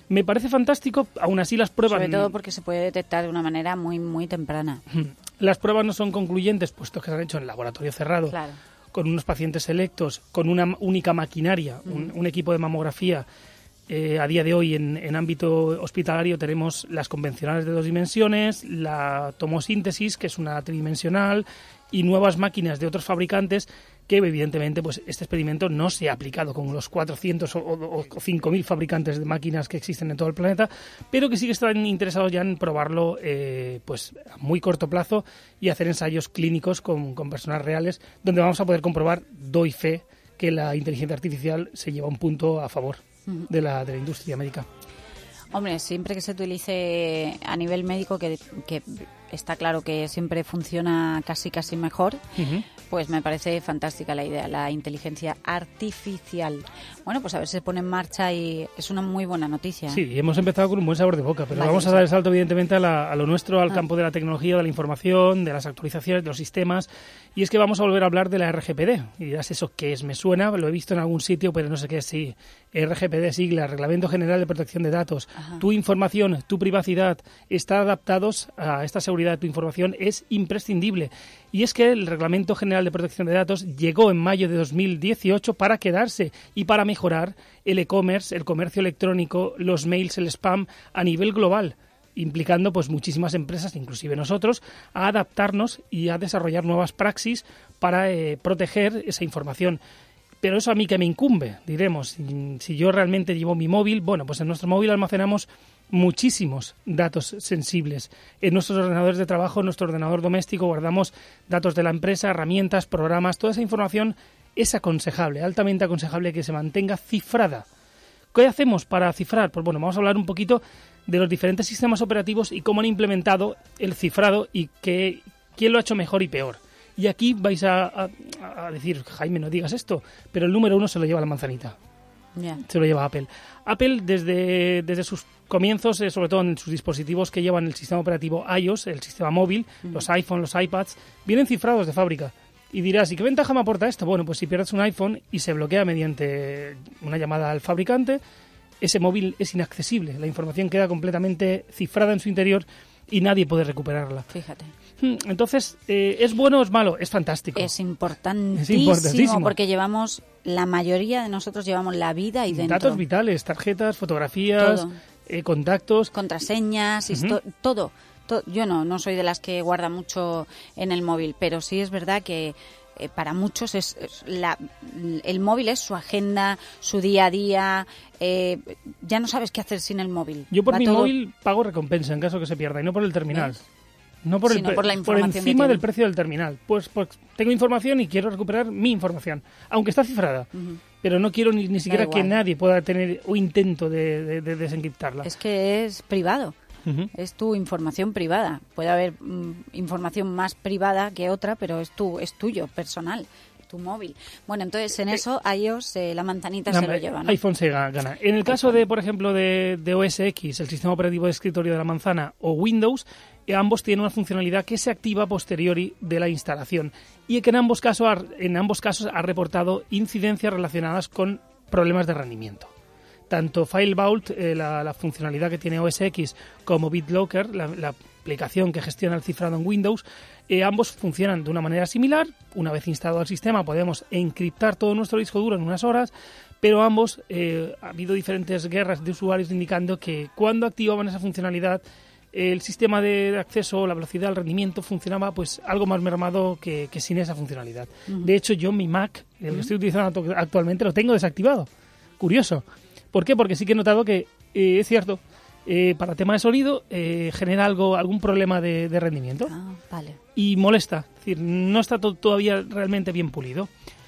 Me parece fantástico, aún así las pruebas... Sobre todo porque se puede detectar de una manera muy, muy temprana. Las pruebas no son concluyentes, puesto que se han hecho en laboratorio cerrado, claro, con unos pacientes selectos, con una única maquinaria, mm. un, un equipo de mamografía. Eh, a día de hoy, en, en ámbito hospitalario, tenemos las convencionales de dos dimensiones, la tomosíntesis, que es una tridimensional, y nuevas máquinas de otros fabricantes que, evidentemente, pues este experimento no se ha aplicado con los cuatrocientos o, o, o cinco mil fabricantes de máquinas que existen en todo el planeta, pero que sí que están interesados ya en probarlo eh, pues a muy corto plazo y hacer ensayos clínicos con, con personas reales, donde vamos a poder comprobar, doy fe, que la inteligencia artificial se lleva un punto a favor de la, de la industria médica. Hombre, siempre que se utilice a nivel médico, que, que está claro que siempre funciona casi casi mejor, uh-huh. pues me parece fantástica la idea, la inteligencia artificial. Bueno, pues a ver si se pone en marcha y es una muy buena noticia. Sí, hemos empezado con un buen sabor de boca, pero vale, vamos a dar el salto evidentemente a, la, a lo nuestro, al ah. campo de la tecnología, de la información, de las actualizaciones, de los sistemas, y es que vamos a volver a hablar de la R G P D. Y dirás, ¿eso qué es? Me suena, lo he visto en algún sitio, pero no sé qué es. Sí, R G P D, sigla, Reglamento General de Protección de Datos. Ajá. Tu información, tu privacidad, estar adaptados a esta seguridad de tu información es imprescindible. Y es que el Reglamento General de Protección de Datos llegó en mayo de dos mil dieciocho para quedarse y para mejorar el e-commerce, el comercio electrónico, los mails, el spam a nivel global, implicando pues muchísimas empresas, inclusive nosotros, a adaptarnos y a desarrollar nuevas praxis para eh, proteger esa información. Pero eso a mí que me incumbe, diremos. Si, si yo realmente llevo mi móvil, bueno, pues en nuestro móvil almacenamos muchísimos datos sensibles. En nuestros ordenadores de trabajo, en nuestro ordenador doméstico, guardamos datos de la empresa, herramientas, programas. Toda esa información es aconsejable, altamente aconsejable que se mantenga cifrada. ¿Qué hacemos para cifrar? Pues bueno, vamos a hablar un poquito de los diferentes sistemas operativos y cómo han implementado el cifrado y que, quién lo ha hecho mejor y peor. Y aquí vais a, a, a decir, Jaime, no digas esto, pero el número uno se lo lleva la manzanita. Yeah. Se lo lleva Apple. Apple desde, desde sus comienzos, eh, sobre todo en sus dispositivos que llevan el sistema operativo iOS, el sistema móvil, uh-huh. los iPhone, los iPads, vienen cifrados de fábrica. Y dirás, ¿y qué ventaja me aporta esto? Bueno, pues si pierdes un iPhone y se bloquea mediante una llamada al fabricante, ese móvil es inaccesible. La información queda completamente cifrada en su interior y nadie puede recuperarla. Fíjate. Entonces, eh, ¿es bueno o es malo? Es fantástico. Es importantísimo, es importantísimo porque llevamos, la mayoría de nosotros llevamos la vida ahí dentro. Datos vitales, tarjetas, fotografías, eh, contactos. Contraseñas, uh-huh. histo- todo. to- Yo no, no soy de las que guarda mucho en el móvil, pero sí es verdad que eh, para muchos es, es la, el móvil es su agenda, su día a día. Eh, ya no sabes qué hacer sin el móvil. Yo por Va mi todo... móvil pago recompensa en caso que se pierda y no por el terminal. ¿Ves? No por, el Sino pre- por la información por encima que del precio del terminal. Pues, pues tengo información y quiero recuperar mi información, aunque está cifrada. Uh-huh. Pero no quiero ni, ni siquiera que nadie pueda tener o intento de, de, de desencriptarla. Es que es privado. Uh-huh. Es tu información privada. Puede haber mm, información más privada que otra, pero es tu, es tuyo, personal, tu móvil. Bueno, entonces en eso iOS, eh, la manzanita no, se lo lleva, ¿no? iPhone se gana. En el caso de, por ejemplo, de, de O S X, el sistema operativo de escritorio de la manzana, o Windows, eh, ambos tienen una funcionalidad que se activa a posteriori de la instalación y que en ambos casos, ha, en ambos casos ha reportado incidencias relacionadas con problemas de rendimiento. Tanto File Vault, eh, la, la funcionalidad que tiene O S X, como BitLocker, la, la aplicación que gestiona el cifrado en Windows, eh, ambos funcionan de una manera similar. Una vez instalado el sistema podemos encriptar todo nuestro disco duro en unas horas, pero ambos, eh, ha habido diferentes guerras de usuarios indicando que cuando activaban esa funcionalidad, el sistema de acceso, la velocidad, el rendimiento funcionaba pues algo más mermado que, que sin esa funcionalidad. Uh-huh. De hecho, yo mi Mac, el uh-huh. que estoy utilizando actualmente, lo tengo desactivado. Curioso. ¿Por qué? Porque sí que he notado que, eh, es cierto, eh, para tema de sonido eh, genera algo algún problema de, de rendimiento. Ah, vale. Y molesta. Es decir, no está to- todavía realmente bien pulido.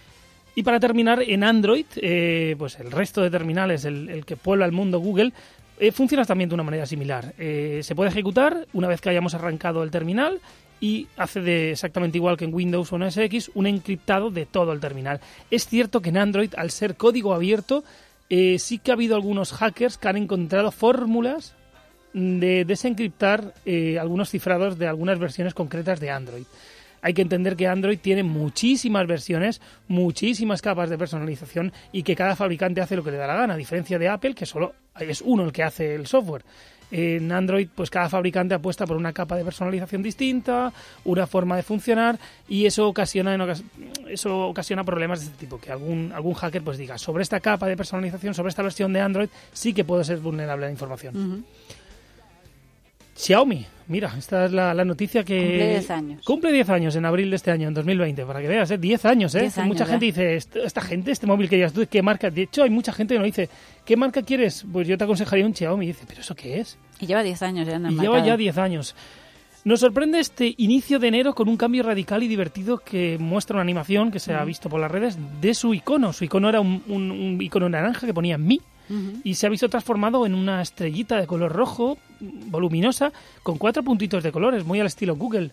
Y para terminar, en Android, eh, pues el resto de terminales, el, el que puebla el mundo Google, eh, funciona también de una manera similar. Eh, se puede ejecutar una vez que hayamos arrancado el terminal y hace de exactamente igual que en Windows o en O S X un encriptado de todo el terminal. Es cierto que en Android, al ser código abierto, Eh, sí que ha habido algunos hackers que han encontrado fórmulas de desencriptar eh, algunos cifrados de algunas versiones concretas de Android. Hay que entender que Android tiene muchísimas versiones, muchísimas capas de personalización y que cada fabricante hace lo que le da la gana, a diferencia de Apple, que solo es uno el que hace el software. En Android, pues cada fabricante apuesta por una capa de personalización distinta, una forma de funcionar, y eso ocasiona en ocas- eso ocasiona problemas de este tipo, que algún algún hacker pues diga, sobre esta capa de personalización, sobre esta versión de Android, sí que puede ser vulnerable a la información. Uh-huh. Xiaomi, mira, esta es la, la noticia que... Cumple diez años. Cumple diez años en abril de este año, en dos mil veinte, para que veas, ¿eh? diez años, ¿eh? diez años, mucha ya. gente dice, "Est- esta gente, este móvil que llevas tú, ¿qué marca?". De hecho, hay mucha gente que nos dice, ¿qué marca quieres? Pues yo te aconsejaría un Xiaomi. Y dice, ¿pero eso qué es? Y lleva diez años ya en el Y mercado. lleva ya diez años. Nos sorprende este inicio de enero con un cambio radical y divertido que muestra una animación que se ha visto por las redes de su icono. Su icono era un, un, un icono naranja que ponía Mi. Uh-huh. Y se ha visto transformado en una estrellita de color rojo, voluminosa, con cuatro puntitos de colores, muy al estilo Google.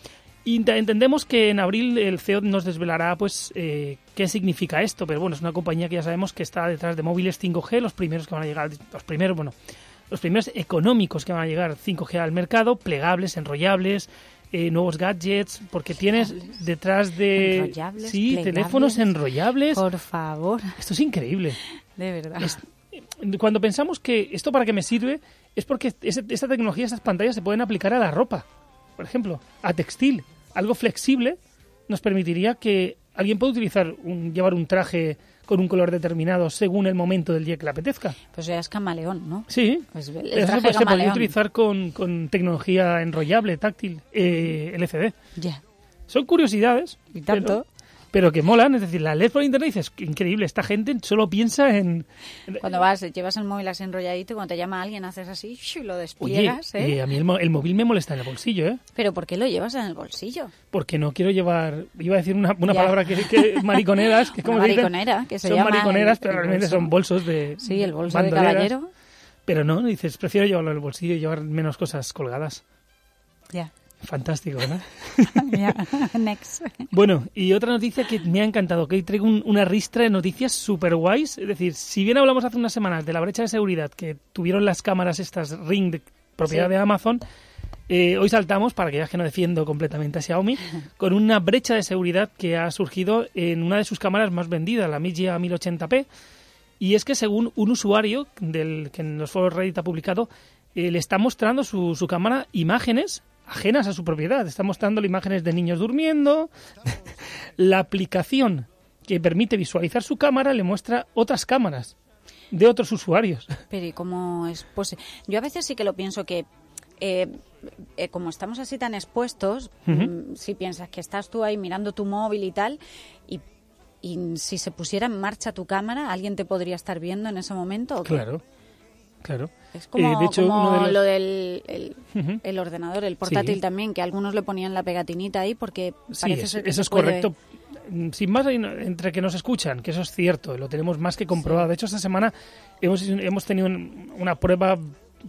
Y ent- entendemos que en abril el C E O nos desvelará pues eh, qué significa esto, pero bueno, es una compañía que ya sabemos que está detrás de móviles cinco G, los primeros que van a llegar, los primeros, bueno, los primeros económicos que van a llegar cinco G al mercado, plegables, enrollables, eh, nuevos gadgets, porque tienes detrás de Enrollables, sí, plegables. teléfonos enrollables. Por favor. Esto es increíble. De verdad. Es- cuando pensamos que esto para qué me sirve, es porque ese- esta tecnología, estas pantallas se pueden aplicar a la ropa, por ejemplo, a textil. Algo flexible nos permitiría que alguien pueda utilizar un, llevar un traje con un color determinado según el momento del día que le apetezca. Pues ya es camaleón, ¿no? Sí, Pues el eso traje se, se podría camaleón. utilizar con, con tecnología enrollable, táctil, eh, L C D. Ya. Son curiosidades. Y tanto. Pero, pero que molan, es decir, la lees por internet y dices, "Qué increíble, esta gente solo piensa en... Cuando vas, llevas el móvil así enrolladito, cuando te llama alguien haces así, ¡shu! Lo Oye, despliegas, ¿eh? eh, a mí el, mo- el móvil me molesta en el bolsillo, ¿eh? Pero ¿por qué lo llevas en el bolsillo? Porque no quiero llevar, iba a decir una, una Ya. palabra que, que mariconeras, que como Una se dice, mariconera, que se son llama mariconeras, el- pero el realmente bolso. son bolsos de Sí, el bolso de bandoleras. caballero. Pero no, dices, prefiero llevarlo en el bolsillo y llevar menos cosas colgadas. Ya. Fantástico, ¿verdad? Ya. Next. Bueno, y otra noticia que me ha encantado, que hoy traigo un- una ristra de noticias super guays. Es decir, si bien hablamos hace unas semanas de la brecha de seguridad que tuvieron las cámaras estas Ring de propiedad Sí. de Amazon, eh, hoy saltamos, para que veas que no defiendo completamente a Xiaomi, con una brecha de seguridad que ha surgido en una de sus cámaras más vendidas, la Mi Gia mil ochenta p. Y es que según un usuario del que en los foros Reddit ha publicado, eh, le está mostrando su, su cámara imágenes ajenas a su propiedad. Está mostrando imágenes de niños durmiendo. La aplicación que permite visualizar su cámara le muestra otras cámaras de otros usuarios. Pero ¿y cómo es posible? Yo a veces sí que lo pienso que, eh, eh, como estamos así tan expuestos, Ujú. mm, si piensas que estás tú ahí mirando tu móvil y tal, y, y si se pusiera en marcha tu cámara, ¿alguien te podría estar viendo en ese momento? ¿o qué? Claro, claro. Es como, Eh, de hecho, como uno de los- lo del el, Ujú. el ordenador, el portátil Sí. también, que algunos le ponían la pegatinita ahí porque Sí, parece es- ser que eso se es puede- correcto. Mm, Sin más, hay no- entre que nos escuchan, que eso es cierto, lo tenemos más que comprobado. De hecho, esta semana hemos, hemos tenido un- una prueba,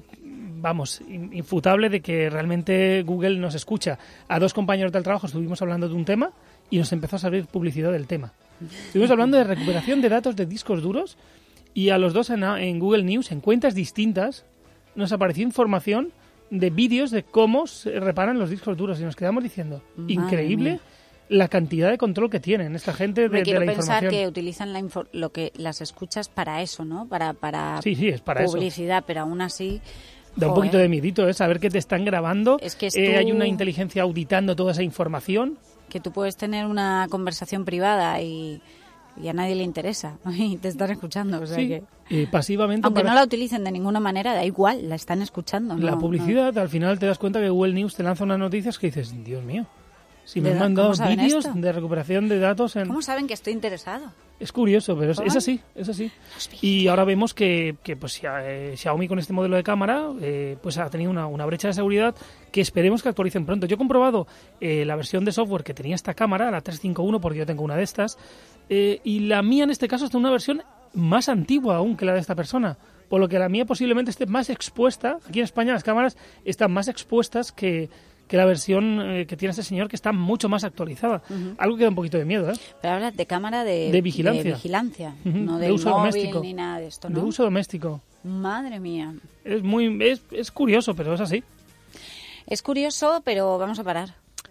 vamos, in- infutable de que realmente Google nos escucha. A dos compañeros del trabajo estuvimos hablando de un tema y nos empezó a salir publicidad del tema. Estuvimos hablando de recuperación de datos de discos duros y a los dos en, en Google News, en cuentas distintas, nos apareció información de vídeos de cómo se reparan los discos duros y nos quedamos diciendo, Madre increíble mía. la cantidad de control que tienen esta gente de, Me de quiero la pensar información. que utilizan la info- lo que las escuchas para eso, ¿no? Para, para Sí, sí, es para eso. publicidad, pero aún así... Da un joder. poquito de miedito, ¿eh? Saber que te están grabando, Es que es eh, tú- hay una inteligencia auditando toda esa información. Que tú puedes tener una conversación privada y, y a nadie le interesa y te están escuchando. O sea Sí, que, eh, pasivamente aunque para no la utilicen de ninguna manera, da igual, la están escuchando. ¿no? la No. publicidad. Al final te das cuenta que Google News te lanza unas noticias que dices, Dios mío, si me ¿De han da- mandado cómo saben vídeos esto? de recuperación de datos en... ¿Cómo saben que estoy interesado? Es curioso, pero es, es ¿Cómo? así, es así. Y ahora vemos que, que pues, Xia- eh, Xiaomi con este modelo de cámara eh, pues ha tenido una, una brecha de seguridad que esperemos que actualicen pronto. Yo he comprobado eh, la versión de software que tenía esta cámara, la trescientos cincuenta y uno, porque yo tengo una de estas, eh, y la mía en este caso está en una versión más antigua aún que la de esta persona, por lo que la mía posiblemente esté más expuesta. Aquí en España las cámaras están más expuestas que, que la versión eh, que tiene este señor, que está mucho más actualizada. Ujú. Algo que da un poquito de miedo, ¿eh? Pero hablas de cámara de, De vigilancia. de vigilancia, Ujú, no de del uso móvil doméstico. ni nada de esto, De ¿no? uso doméstico. Madre mía. Es muy es, es curioso, pero es así. Es curioso, pero vamos a parar.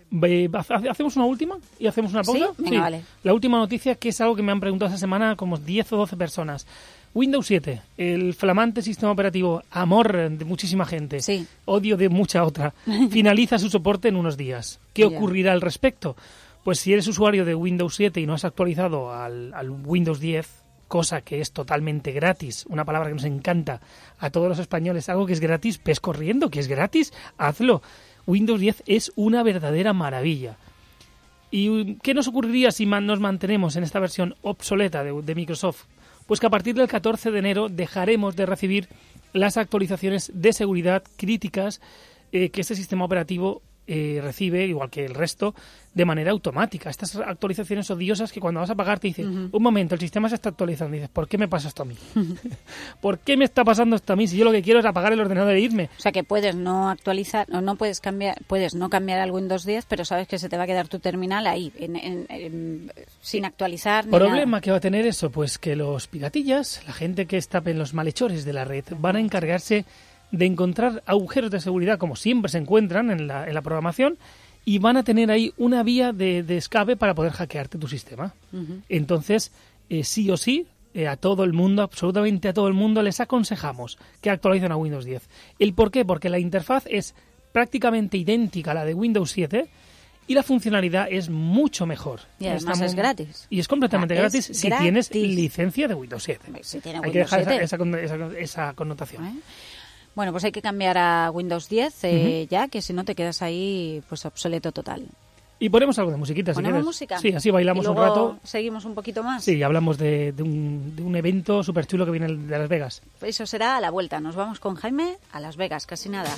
Ve- hace- ¿Hacemos una última y hacemos una pausa? ¿Sí? Venga, vale. La última noticia, que es algo que me han preguntado esta semana como diez o doce personas. Windows siete, el flamante sistema operativo, amor de muchísima gente, Sí. odio de mucha otra, finaliza su soporte en unos días. ¿Qué Ya. ocurrirá al respecto? Pues si eres usuario de Windows siete y no has actualizado al, al Windows diez, cosa que es totalmente gratis, una palabra que nos encanta a todos los españoles, algo que es gratis, ves corriendo, que es gratis, hazlo. Windows diez es una verdadera maravilla. ¿Y qué nos ocurriría si man- nos mantenemos en esta versión obsoleta de, de Microsoft? Pues que a partir del catorce de enero dejaremos de recibir las actualizaciones de seguridad críticas eh, que este sistema operativo eh, recibe, igual que el resto, de manera automática. Estas actualizaciones odiosas que cuando vas a pagar te dicen, Ujú. un momento, el sistema se está actualizando. Y dices, ¿por qué me pasa esto a mí? ¿Por qué me está pasando esto a mí? Si yo lo que quiero es apagar el ordenador e irme. O sea que puedes no actualizar, no, no puedes cambiar, puedes no cambiar al Windows diez, pero sabes que se te va a quedar tu terminal ahí, en- en- en- sin actualizar ni ¿Problema nada. que va a tener eso? Pues que los piratillas, la gente que está en los malhechores de la red, van a encargarse de encontrar agujeros de seguridad, como siempre se encuentran en la, en la programación, y van a tener ahí una vía de, de escape para poder hackearte tu sistema. Ujú. Entonces, eh, sí o sí, eh, a todo el mundo, absolutamente a todo el mundo, les aconsejamos que actualicen a Windows diez. ¿El por qué? Porque la interfaz es prácticamente idéntica a la de Windows siete y la funcionalidad es mucho mejor. Y además Está es muy- gratis. Y es completamente Ah, es gratis si gratis. tienes licencia de Windows siete. Si tiene Hay que Windows dejar esa, siete. esa con- esa- esa connotación. ¿Eh? Bueno, pues hay que cambiar a Windows diez eh, Ujú. ya, que si no te quedas ahí pues obsoleto total. Y ponemos algo de musiquita, si ¿Ponemos quieres. música? Sí, así bailamos ¿Y un luego rato. seguimos un poquito más? Sí, hablamos de, de un, de un evento súper chulo que viene de Las Vegas. Eso será a la vuelta. Nos vamos con Jaime a Las Vegas, casi nada.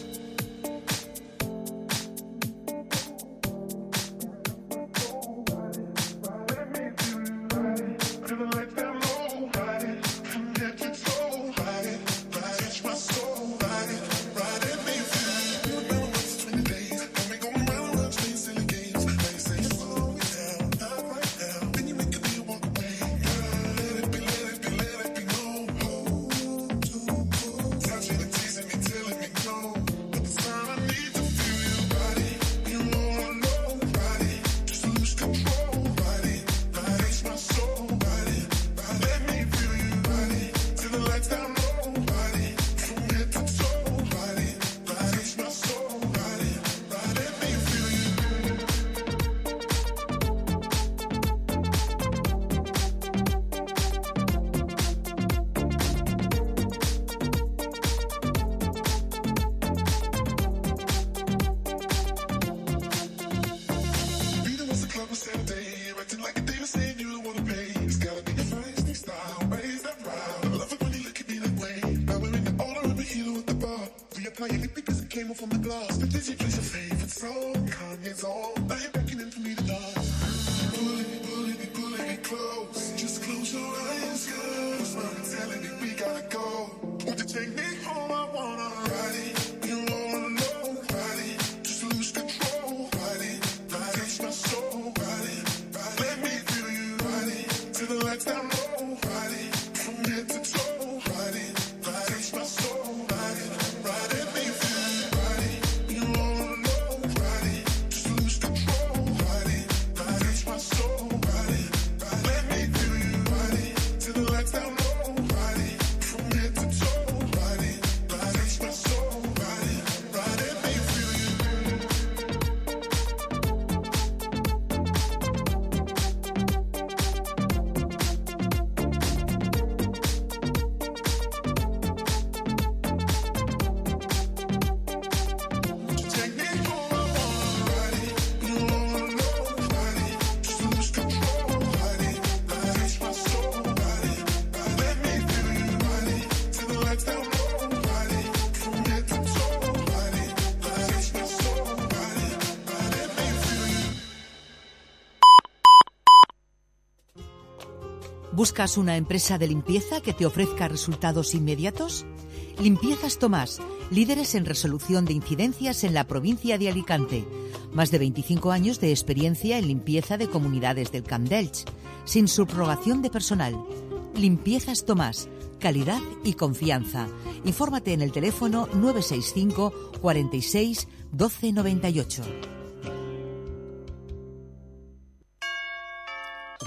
¿Buscas una empresa de limpieza que te ofrezca resultados inmediatos? Limpiezas Tomás, líderes en resolución de incidencias en la provincia de Alicante. Más de veinticinco años de experiencia en limpieza de comunidades del Camp d'Elx, sin subrogación de personal. Limpiezas Tomás, calidad y confianza. Infórmate en el teléfono nueve seis cinco, cuarenta y seis, doce noventa y ocho.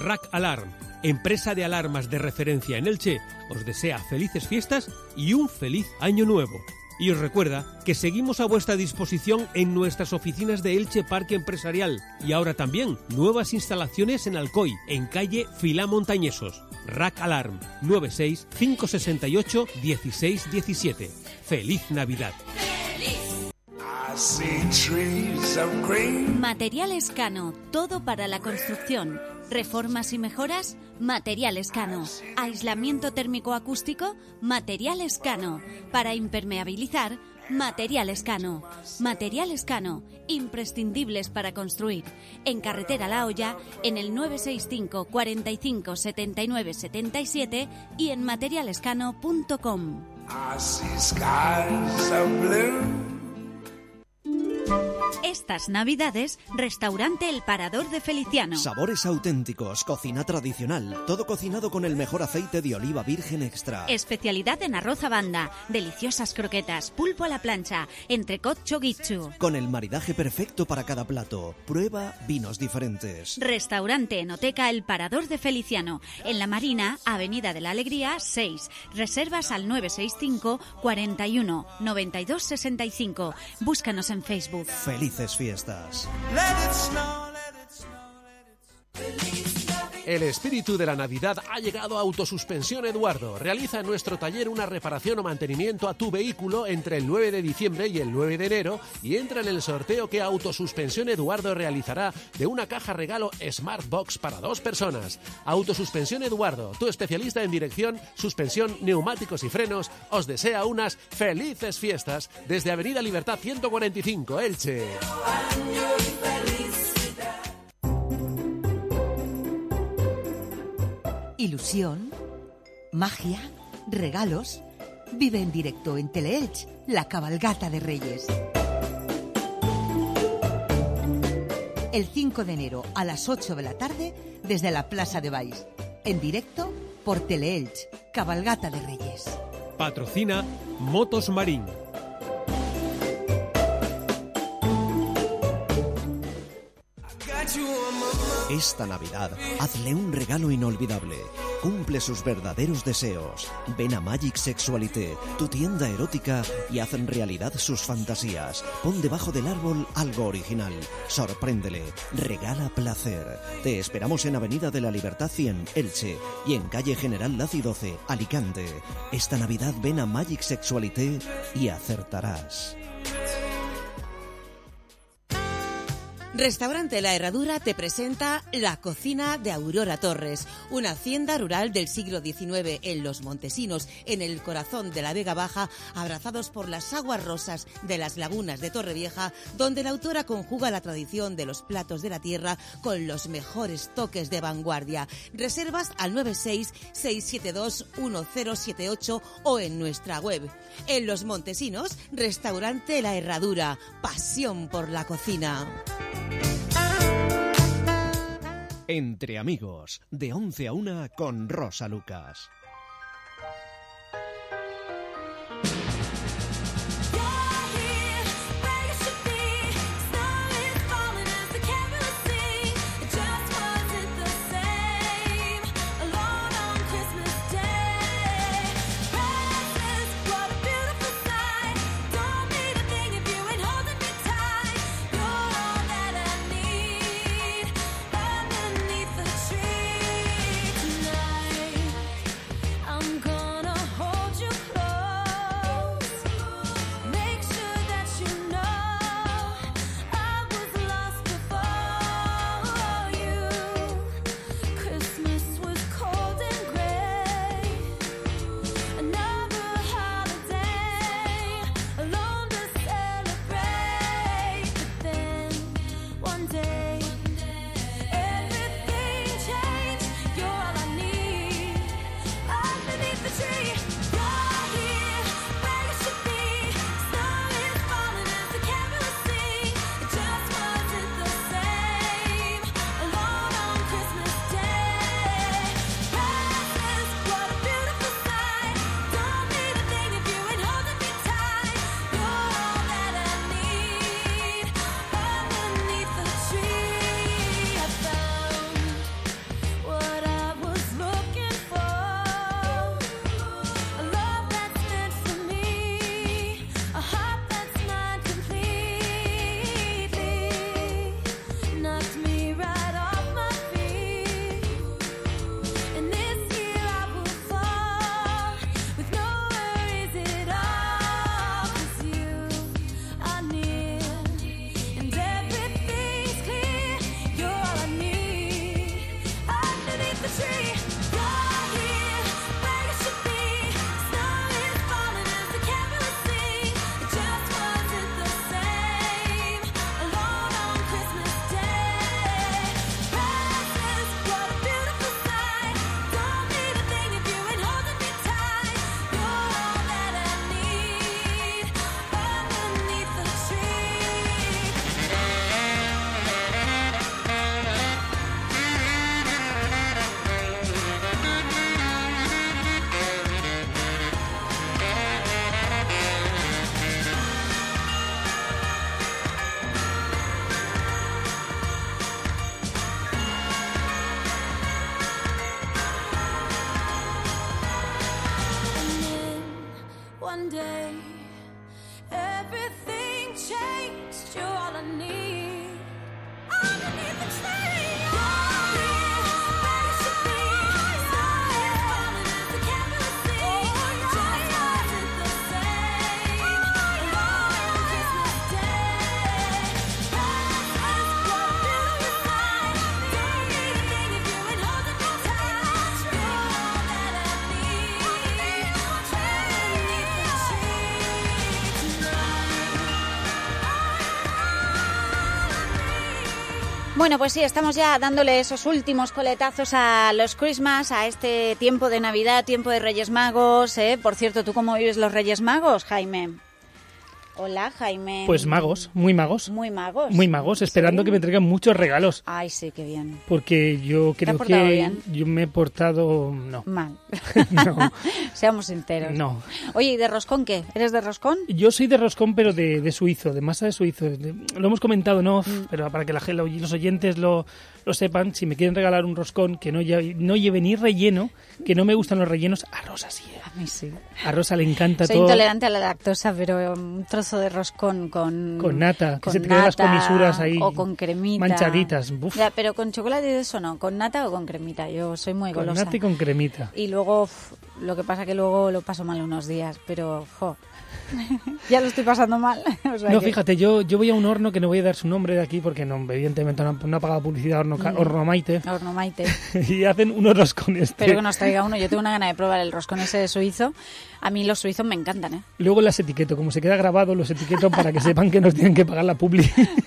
Rack Alarm, empresa de alarmas de referencia en Elche, os desea felices fiestas y un feliz año nuevo. Y os recuerda que seguimos a vuestra disposición en nuestras oficinas de Elche Parque Empresarial y ahora también nuevas instalaciones en Alcoy, en calle Filá Montañesos. Rack Alarm nueve seis cinco seis ocho uno seis uno siete. ¡Feliz Navidad! Materiales Cano, todo para la construcción. Reformas y mejoras, Materiales Cano. Aislamiento térmico acústico, Materiales Cano. Para impermeabilizar, Materiales Cano. Materiales Cano, imprescindibles para construir. En Carretera La Hoya, en el nueve seis cinco cuarenta y cinco setenta y nueve setenta y siete y en materialescano punto com. Estas Navidades, restaurante El Parador de Feliciano. Sabores auténticos, cocina tradicional, todo cocinado con el mejor aceite de oliva virgen extra. Especialidad en arroz a banda, deliciosas croquetas, pulpo a la plancha, entrecot choguichu. Con el maridaje perfecto para cada plato. Prueba vinos diferentes. Restaurante Enoteca El Parador de Feliciano. En La Marina, Avenida de la Alegría, seis. Reservas al nueve seis cinco cuarenta y uno noventa y dos sesenta y cinco. Búscanos en Facebook. Felices fiestas. El espíritu de la Navidad ha llegado a Autosuspensión Eduardo. Realiza en nuestro taller una reparación o mantenimiento a tu vehículo entre el nueve de diciembre y el nueve de enero y entra en el sorteo que Autosuspensión Eduardo realizará de una caja regalo Smart Box para dos personas. Autosuspensión Eduardo, tu especialista en dirección, suspensión, neumáticos y frenos, os desea unas felices fiestas desde Avenida Libertad ciento cuarenta y cinco, Elche. Ilusión, magia, regalos. Vive en directo en Teleelch, la cabalgata de Reyes. El cinco de enero a las ocho de la tarde desde la Plaza de Baix. En directo por Teleelch, cabalgata de Reyes. Patrocina Motos Marín. Esta Navidad, hazle un regalo inolvidable. Cumple sus verdaderos deseos. Ven a Magic Sexualité, tu tienda erótica, y haz en realidad sus fantasías. Pon debajo del árbol algo original. Sorpréndele. Regala placer. Te esperamos en Avenida de la Libertad cien, Elche, y en calle General Laci doce, Alicante. Esta Navidad ven a Magic Sexualité y acertarás. Restaurante La Herradura te presenta La Cocina de Aurora Torres, una hacienda rural del siglo diecinueve en Los Montesinos, en el corazón de la Vega Baja, abrazados por las aguas rosas de las lagunas de Torrevieja, donde la autora conjuga la tradición de los platos de la tierra con los mejores toques de vanguardia. Reservas al nueve seis seis siete dos uno cero siete ocho o en nuestra web. En Los Montesinos, Restaurante La Herradura, pasión por la cocina. Entre amigos, de once a una con Rosa Lucas. Bueno, pues sí, estamos ya dándole esos últimos coletazos a los Christmas, a este tiempo de Navidad, tiempo de Reyes Magos. ¿eh? Por cierto, ¿tú cómo vives los Reyes Magos, Jaime? Hola, Jaime. Pues magos, muy magos. Muy magos. Muy magos, esperando ¿Sí? que me traigan muchos regalos. Ay, sí, qué bien. Porque yo creo portado que bien? yo me he portado... no. Mal. No. Seamos sinceros. No. Oye, ¿y de roscón qué? ¿Eres de roscón? Yo soy de roscón, pero de, de suizo, de masa de suizo. De- lo hemos comentado, ¿no? Mm. Pero para que la, gente- los oyentes lo, lo sepan, si me quieren regalar un roscón que no lleve, no lleve ni relleno, que no me gustan los rellenos, a Rosa sí. ¿eh? A mí sí. A Rosa le encanta Soy todo. intolerante a la lactosa, pero un trozo de roscón con... Con nata, que con se te quedan las nata, comisuras ahí o con cremita. manchaditas. Buf. Ya, pero con chocolate y eso no, con nata o con cremita. Yo soy muy Con golosa. nata y con cremita. Y luego, uf, lo que pasa que luego lo paso mal unos días, pero, jo, ya lo estoy pasando mal. O sea No, que- fíjate, yo, yo voy a un horno que no voy a dar su nombre de aquí porque no, evidentemente no, no ha pagado publicidad Horno, Mm. horno Maite. Horno Maite. Y hacen unos roscones. Espero que nos traiga uno. Yo tengo una gana de probar el roscón ese de suizo. A mí los suizos me encantan, ¿eh? Luego las etiqueto, como se queda grabado, los etiqueto para que sepan que nos tienen que pagar la publi.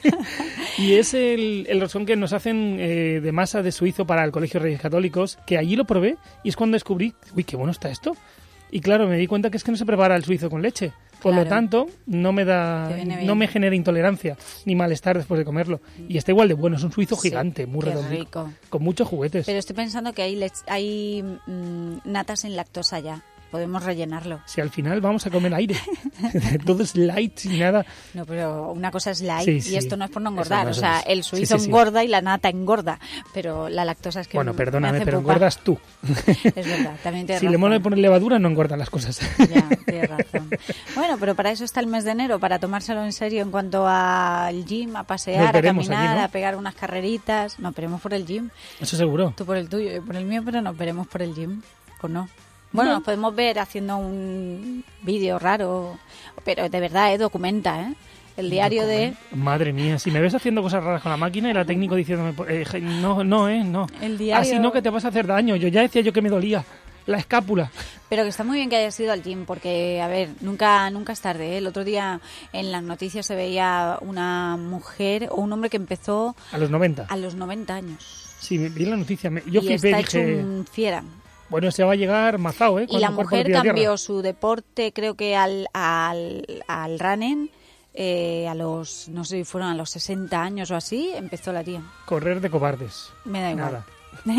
Y es el, el roscón que nos hacen eh, de masa de suizo para el Colegio Reyes Católicos, que allí lo probé y es cuando descubrí, uy, qué bueno está esto. Y claro, me di cuenta que es que no se prepara el suizo con leche. Por Claro. lo tanto, no me da, Te viene bien. no me genera intolerancia ni malestar después de comerlo. Y está igual de bueno, es un suizo Sí, gigante, muy qué redondo, rico. con muchos juguetes. Pero estoy pensando que hay, lech- hay mm, natas sin lactosa ya. Podemos rellenarlo. Si al final vamos a comer aire, todo es light y nada. No, pero una cosa es light Sí, sí. y esto no es por no Eso engordar. no, o eso sea, es. el Sí, suizo sí, sí. engorda y la nata engorda. Pero la lactosa es que Bueno, me perdóname, hace pero pupa. engordas tú. Es verdad, también tienes Si le razón. mola poner levadura, no engordan las cosas. Ya, tienes razón. Bueno, pero para eso está el mes de enero, para tomárselo en serio en cuanto al gym, a pasear, Nos a veremos caminar, allí, ¿no? a pegar unas carreritas. No, esperemos por el gym. Eso seguro. Tú por el tuyo, yo por el mío, pero nos veremos por el gym. ¿O no? Bueno, No. nos podemos ver haciendo un vídeo raro, pero de verdad, ¿eh? Documenta, ¿eh? El diario de... Madre mía, si me ves haciendo cosas raras con la máquina y la técnico diciéndome, eh, je- no, no, eh, no. El diario- Así no, que te vas a hacer daño. Yo ya decía yo que me dolía la escápula. Pero que está muy bien que hayas ido al gym, porque, a ver, nunca nunca es tarde, ¿eh? El otro día en las noticias se veía una mujer o un hombre que empezó A los noventa. a los noventa años. Sí, vi la noticia. me- Yo y flipé, está dije, hecho un fiera. bueno, se va a llegar mazao, ¿eh? Y la cuando el cuerpo mujer tire a tierra. cambió su deporte, creo que al, al, al running, eh, a los, no sé si fueron a los sesenta años o así, empezó la tía. Correr de cobardes. Me da igual. Nada.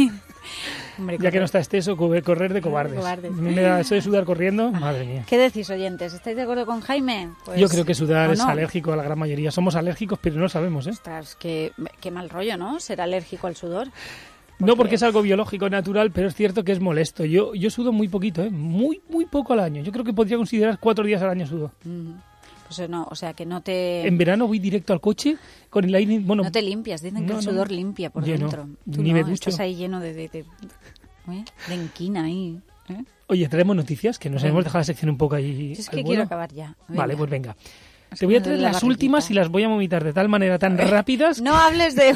Hombre, Ya que correr. no está este eso, co- correr de cobardes. cobardes. A mí me da eso de sudar corriendo, madre mía. ¿Qué decís, oyentes? ¿Estáis de acuerdo con Jaime? Pues, Yo creo que sudar ¿o es no? alérgico a la gran mayoría. Somos alérgicos, pero no lo sabemos, ¿eh? Ostras, qué, qué mal rollo, ¿no? Ser alérgico al sudor. No porque es algo biológico, natural, pero es cierto que es molesto. Yo yo sudo muy poquito, ¿eh? Muy, muy poco al año. Yo creo que podría considerar cuatro días al año sudo. Mm. Pues no, o sea, que no te... En verano voy directo al coche con el aire... Bueno, no te limpias, dicen que no, el no. sudor limpia por Yo no, dentro. Tú ni no, me ducho. estás ahí lleno de... de, de, ¿eh? de enquina ahí. ¿eh? Oye, traemos noticias, que nos Venga. hemos dejado la sección un poco ahí. Yo es al que vuelo. quiero acabar ya. Venga. Vale, pues venga. Es Te que voy a me traer duele la las últimas barriguita. y las voy a vomitar de tal manera, tan rápidas. No hables de...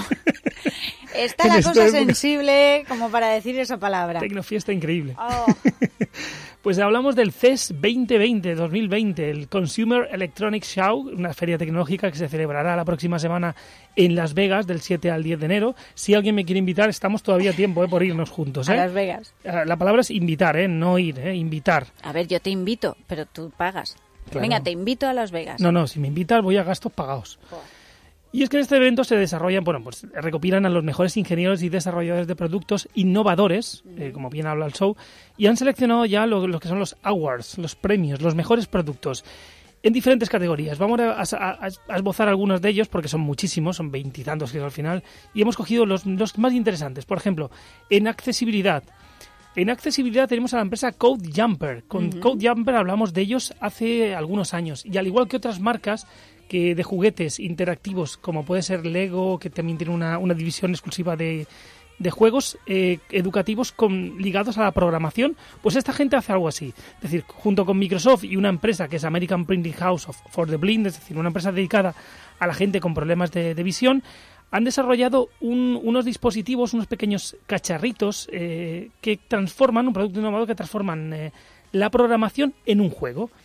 Está la Esto cosa es- sensible como para decir esa palabra. Tecnofiesta increíble. Oh. Pues hablamos del C E S veinte veinte, dos mil veinte, el Consumer Electronics Show, una feria tecnológica que se celebrará la próxima semana en Las Vegas, del siete al diez de enero. Si alguien me quiere invitar, estamos todavía a tiempo, ¿eh? Por irnos juntos, ¿eh? A Las Vegas. Ah, La palabra es invitar, ¿eh? No ir, ¿eh? Invitar. A ver, yo te invito, pero tú pagas. Claro. Venga, te invito a Las Vegas. No, no, si me invitas voy a gastos pagados. Y es que en este evento se desarrollan, bueno, pues recopilan a los mejores ingenieros y desarrolladores de productos innovadores, eh, como bien habla el show, y han seleccionado ya lo, lo que son los awards, los premios, los mejores productos, en diferentes categorías. Vamos a, a- a esbozar algunos de ellos, porque son muchísimos, son veintitantos que al final, y hemos cogido los, los más interesantes. Por ejemplo, en accesibilidad. En accesibilidad tenemos a la empresa Code Jumper. Con Ujú. Code Jumper hablamos de ellos hace algunos años. Y al igual que otras marcas que de juguetes interactivos, como puede ser Lego, que también tiene una, una división exclusiva de, de juegos eh, educativos con, ligados a la programación, pues esta gente hace algo así. Es decir, junto con Microsoft y una empresa que es American Printing House of, for the Blind, es decir, una empresa dedicada a la gente con problemas de, de visión, han desarrollado un- unos dispositivos, unos pequeños cacharritos eh, que transforman, un producto innovador que transforman eh, la programación en un juego.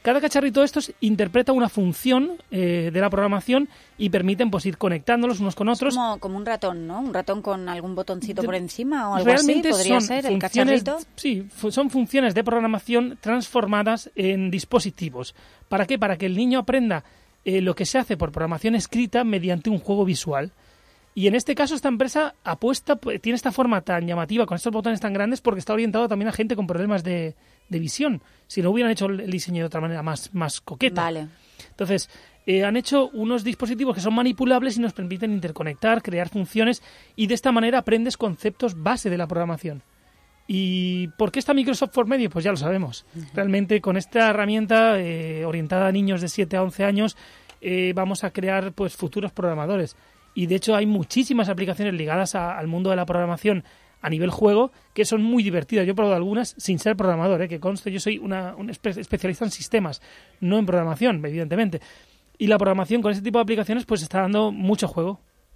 Cada cacharrito de estos interpreta una función eh, de la programación y permiten pues ir conectándolos unos con otros. Es como, como un ratón, ¿no? Un ratón con algún botoncito por encima o algo Realmente así, podría son ser el funciones, cacharrito. Sí, fu- son funciones de programación transformadas en dispositivos. ¿Para qué? Para que el niño aprenda eh, lo que se hace por programación escrita mediante un juego visual. Y en este caso esta empresa apuesta, tiene esta forma tan llamativa, con estos botones tan grandes, porque está orientado también a gente con problemas de, de visión. Si no hubieran hecho el diseño de otra manera más, más coqueta. Vale. Entonces, eh, han hecho unos dispositivos que son manipulables y nos permiten interconectar, crear funciones, y de esta manera aprendes conceptos base de la programación. ¿Y por qué está Microsoft por medio? Pues ya lo sabemos. Realmente con esta herramienta eh, orientada a niños de siete a once años eh, vamos a crear pues futuros programadores. Y de hecho hay muchísimas aplicaciones ligadas a, al mundo de la programación a nivel juego que son muy divertidas. Yo he probado algunas sin ser programador, ¿eh? Que conste, yo soy una, un espe- especialista en sistemas, no en programación, evidentemente. Y la programación con este tipo de aplicaciones pues está dando mucho juego.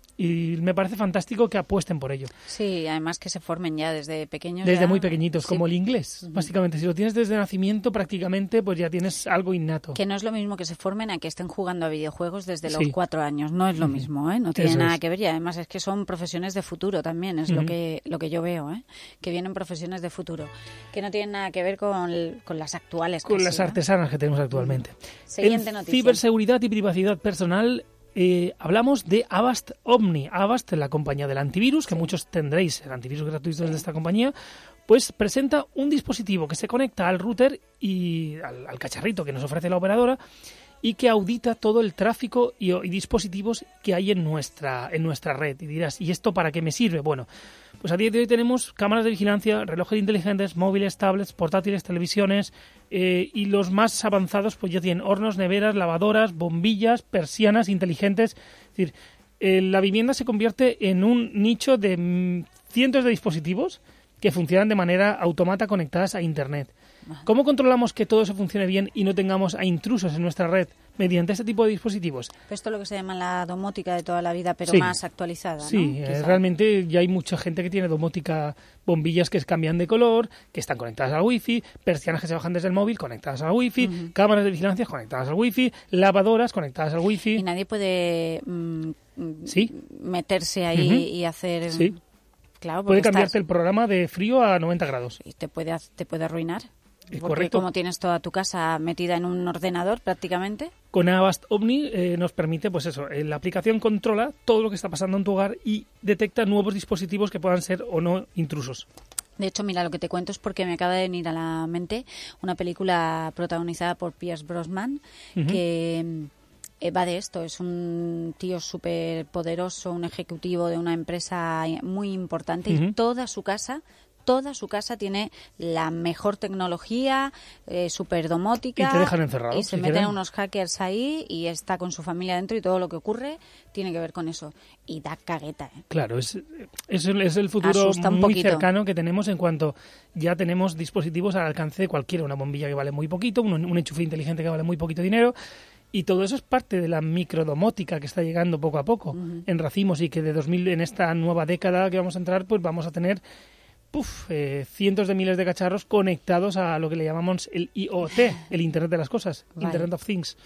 Y me parece fantástico que apuesten por ello. Sí, además que se formen ya desde pequeños. Desde ya. muy pequeñitos, Sí. como el inglés, uh-huh. Básicamente. Si lo tienes desde nacimiento, prácticamente, pues ya tienes algo innato. Que no es lo mismo que se formen a que estén jugando a videojuegos desde los Sí. cuatro años. No es lo Uh-huh. mismo, ¿eh? No tiene Eso nada es. que ver. Y además es que son profesiones de futuro también. Es Uh-huh. lo que lo que yo veo, ¿eh? Que vienen profesiones de futuro. Que no tienen nada que ver con, el- con las actuales. Con casi, las ¿no? artesanas que tenemos actualmente. Siguiente en noticia. ciberseguridad y privacidad personal eh, hablamos de Avast Omni. Avast, la compañía del antivirus, que muchos tendréis el antivirus gratuito de esta compañía, pues presenta un dispositivo que se conecta al router y al, al cacharrito que nos ofrece la operadora y que audita todo el tráfico y, y dispositivos que hay en nuestra, en nuestra red. Y dirás, ¿y esto para qué me sirve? Bueno, pues a día de hoy tenemos cámaras de vigilancia, relojes inteligentes, móviles, tablets, portátiles, televisiones eh, y los más avanzados pues ya tienen hornos, neveras, lavadoras, bombillas, persianas inteligentes. Es decir, eh, la vivienda se convierte en un nicho de mm, cientos de dispositivos que funcionan de manera automata conectadas a Internet. ¿Cómo controlamos que todo eso funcione bien y no tengamos a intrusos en nuestra red mediante este tipo de dispositivos? Esto es lo que se llama la domótica de toda la vida, pero Sí. más actualizada, ¿no? Sí, eh, Quizá. realmente ya hay mucha gente que tiene domótica, bombillas que cambian de color, que están conectadas al wifi, persianas que se bajan desde el móvil conectadas al wifi, Ujú. cámaras de vigilancia conectadas al wifi, lavadoras conectadas al wifi. Y nadie puede mm, mm, Sí. meterse ahí Ujú. y hacer... Sí. Claro, porque Puede cambiarte estás- el programa de frío a noventa grados. y te puede, haz- te puede arruinar. Eh, Porque correcto. como tienes toda tu casa metida en un ordenador prácticamente. Con Avast Omni eh, nos permite, pues eso, eh, la aplicación controla todo lo que está pasando en tu hogar y detecta nuevos dispositivos que puedan ser o no intrusos. De hecho, mira, lo que te cuento es porque me acaba de venir a la mente una película protagonizada por Pierce Brosnan Ujú. que eh, va de esto. Es un tío súper poderoso, un ejecutivo de una empresa muy importante y Ujú. toda su casa... Toda su casa tiene la mejor tecnología, eh, súper domótica. Y te dejan encerrado, Y se si meten quieren. unos hackers ahí y está con su familia dentro y todo lo que ocurre tiene que ver con eso. Y da cagueta, ¿eh? Claro, es, es, el, es el futuro Asusta un muy poquito. cercano que tenemos en cuanto ya tenemos dispositivos al alcance de cualquiera. Una bombilla que vale muy poquito, un, un enchufe inteligente que vale muy poquito dinero. Y todo eso es parte de la microdomótica que está llegando poco a poco Ujú. en racimos y que de dos mil en esta nueva década que vamos a entrar, pues vamos a tener puf, eh, cientos de miles de cacharros conectados a lo que le llamamos el I O T, el Internet de las Cosas, Vale. Internet of Things.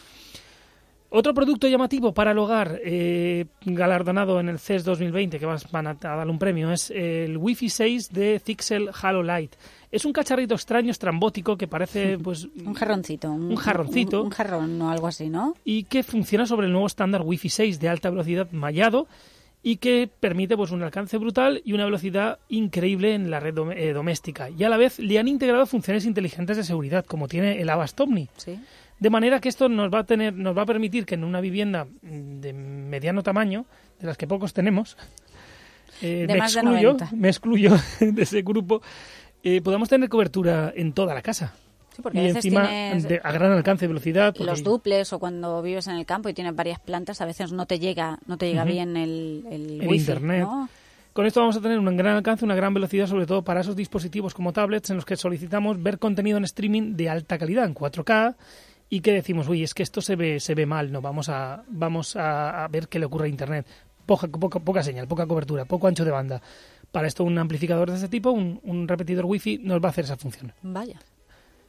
Otro producto llamativo para el hogar, eh, galardonado en el C E S dos mil veinte, que vas, van a, a darle un premio, es el Wi-Fi seis de Zixel Halo Lite. Es un cacharrito extraño, estrambótico, que parece pues Un jarroncito. Un, Un jarroncito. Un, un jarrón o algo así, ¿no? y que funciona sobre el nuevo estándar Wi-Fi seis de alta velocidad mallado y que permite pues un alcance brutal y una velocidad increíble en la red dom- eh, doméstica. Y a la vez le han integrado funciones inteligentes de seguridad, como tiene el Avast Omni. Sí. De manera que esto nos va a tener, nos va a permitir que en una vivienda de mediano tamaño, de las que pocos tenemos, eh, De me más de excluyo, noventa. me excluyo de ese grupo, eh, podamos tener cobertura en toda la casa. Sí, porque y a veces encima tienes de- a gran alcance de velocidad. porque- los duples o cuando vives en el campo y tienes varias plantas, a veces no te llega no te llega Ujú. bien el, el, el wifi, internet. ¿no? Con esto vamos a tener un gran alcance, una gran velocidad, sobre todo para esos dispositivos como tablets en los que solicitamos ver contenido en streaming de alta calidad, en cuatro K, y que decimos, uy, es que esto se ve se ve mal, no vamos a vamos a, a ver qué le ocurre a Internet. Poca, poca, poca señal, poca cobertura, poco ancho de banda. Para esto un amplificador de este tipo, un, un repetidor wifi, nos va a hacer esa función. Vaya.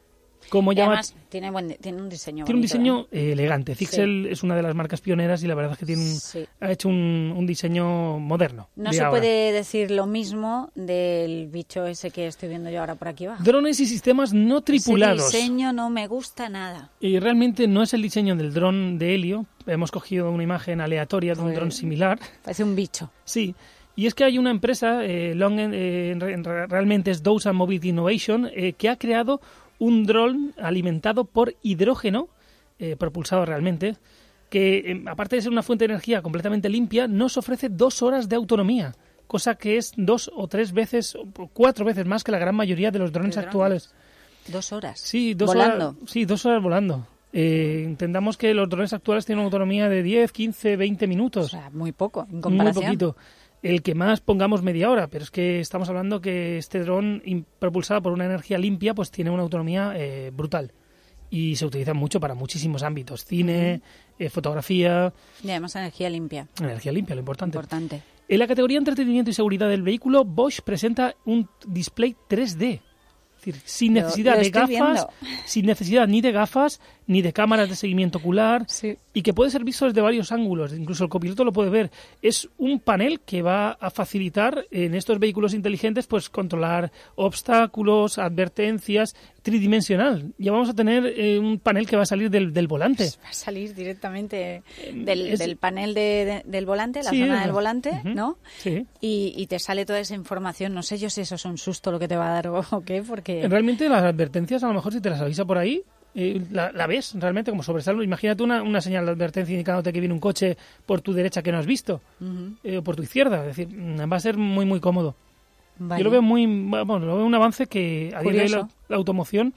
Como Y llama... además tiene, buen, tiene un diseño Tiene un bonito, diseño ¿eh? eh, elegante. Zixel sí. es una de las marcas pioneras y la verdad es que tiene un, Sí. ha hecho un, un diseño moderno. No de se ahora. puede decir lo mismo del bicho ese que estoy viendo yo ahora por aquí abajo. Drones y sistemas no tripulados. Ese diseño no me gusta nada. Y realmente no es el diseño del dron de Helio. Hemos cogido una imagen aleatoria de un Pues, dron similar. Parece un bicho. Sí. Y es que hay una empresa, eh, Long, eh, realmente es Dowsam Mobility Innovation, eh, que ha creado un dron alimentado por hidrógeno, eh, propulsado realmente, que eh, aparte de ser una fuente de energía completamente limpia, nos ofrece dos horas de autonomía, cosa que es dos o tres veces, o cuatro veces más que la gran mayoría de los drones ¿De drones? actuales. Dos horas. Sí, dos volando. horas. Sí, dos horas volando. Eh, entendamos que los drones actuales tienen una autonomía de diez, quince, veinte minutos. O sea, muy poco en comparación. Muy poquito. El que más pongamos media hora, pero es que estamos hablando que este dron in- propulsado por una energía limpia pues tiene una autonomía eh, brutal y se utiliza mucho para muchísimos ámbitos, cine, uh-huh. eh, fotografía. Y además energía limpia. Energía limpia, lo importante. Importante. En la categoría entretenimiento y seguridad del vehículo, Bosch presenta un display tres D. Es decir, sin necesidad lo, lo de gafas, viendo. sin necesidad ni de gafas, ni de cámaras de seguimiento ocular, sí. y que puede ser visto desde varios ángulos, incluso el copiloto lo puede ver. Es un panel que va a facilitar en estos vehículos inteligentes pues controlar obstáculos, advertencias, tridimensional. Ya vamos a tener eh, un panel que va a salir del, del volante. Va a salir directamente del, es... del panel de, de, del volante, la sí, zona es... del volante, uh-huh. ¿no? Sí. Y, y te sale toda esa información. No sé yo si eso es un susto lo que te va a dar o, o qué, porque... Realmente las advertencias, a lo mejor si te las avisa por ahí, eh, la, la ves realmente como sobresalto. Imagínate una, una señal de advertencia indicándote que viene un coche por tu derecha que no has visto, uh-huh. eh, o por tu izquierda. Es decir, va a ser muy, muy cómodo. Vale. Yo lo veo muy, bueno, lo veo un avance que a día de hoy la, la automoción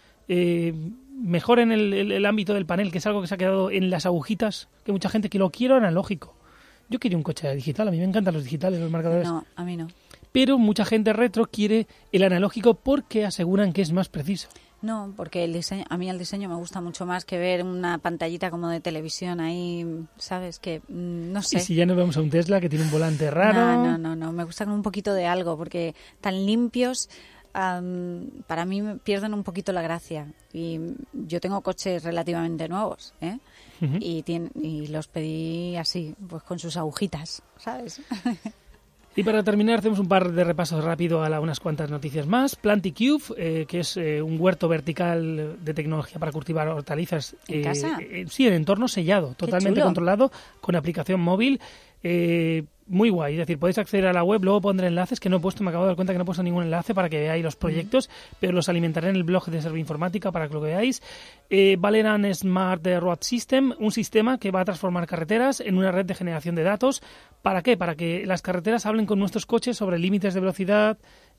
eh, mejor en el, el, el ámbito del panel, que es algo que se ha quedado en las agujitas, que mucha gente que lo quiere analógico. Yo quiero un coche digital, a mí me encantan los digitales, los marcadores. No, a mí no. Pero mucha gente retro quiere el analógico porque aseguran que es más preciso. No, porque el diseño, a mí el diseño me gusta mucho más que ver una pantallita como de televisión ahí, ¿sabes? Que no sé. Y si ya nos vemos a un Tesla que tiene un volante raro. No, no, no, no. Me gustan un poquito de algo porque tan limpios, um, para mí pierden un poquito la gracia. Y yo tengo coches relativamente nuevos, ¿eh? Uh-huh. Y, tiene, y los pedí así, pues con sus agujitas, ¿sabes? Y para terminar, hacemos un par de repasos rápido a la, unas cuantas noticias más. Planticube, eh, que es eh, un huerto vertical de tecnología para cultivar hortalizas. ¿En eh, casa? Eh, sí, en entorno sellado, totalmente controlado, con aplicación móvil. Eh, muy guay, es decir, podéis acceder a la web, luego pondré enlaces que no he puesto, me acabo de dar cuenta que no he puesto ningún enlace para que veáis los proyectos, mm. pero los alimentaré en el blog de Servinformática para que lo veáis. Eh, Valeran Smart Road System, un sistema que va a transformar carreteras en una red de generación de datos. ¿Para qué? Para que las carreteras hablen con nuestros coches sobre límites de velocidad.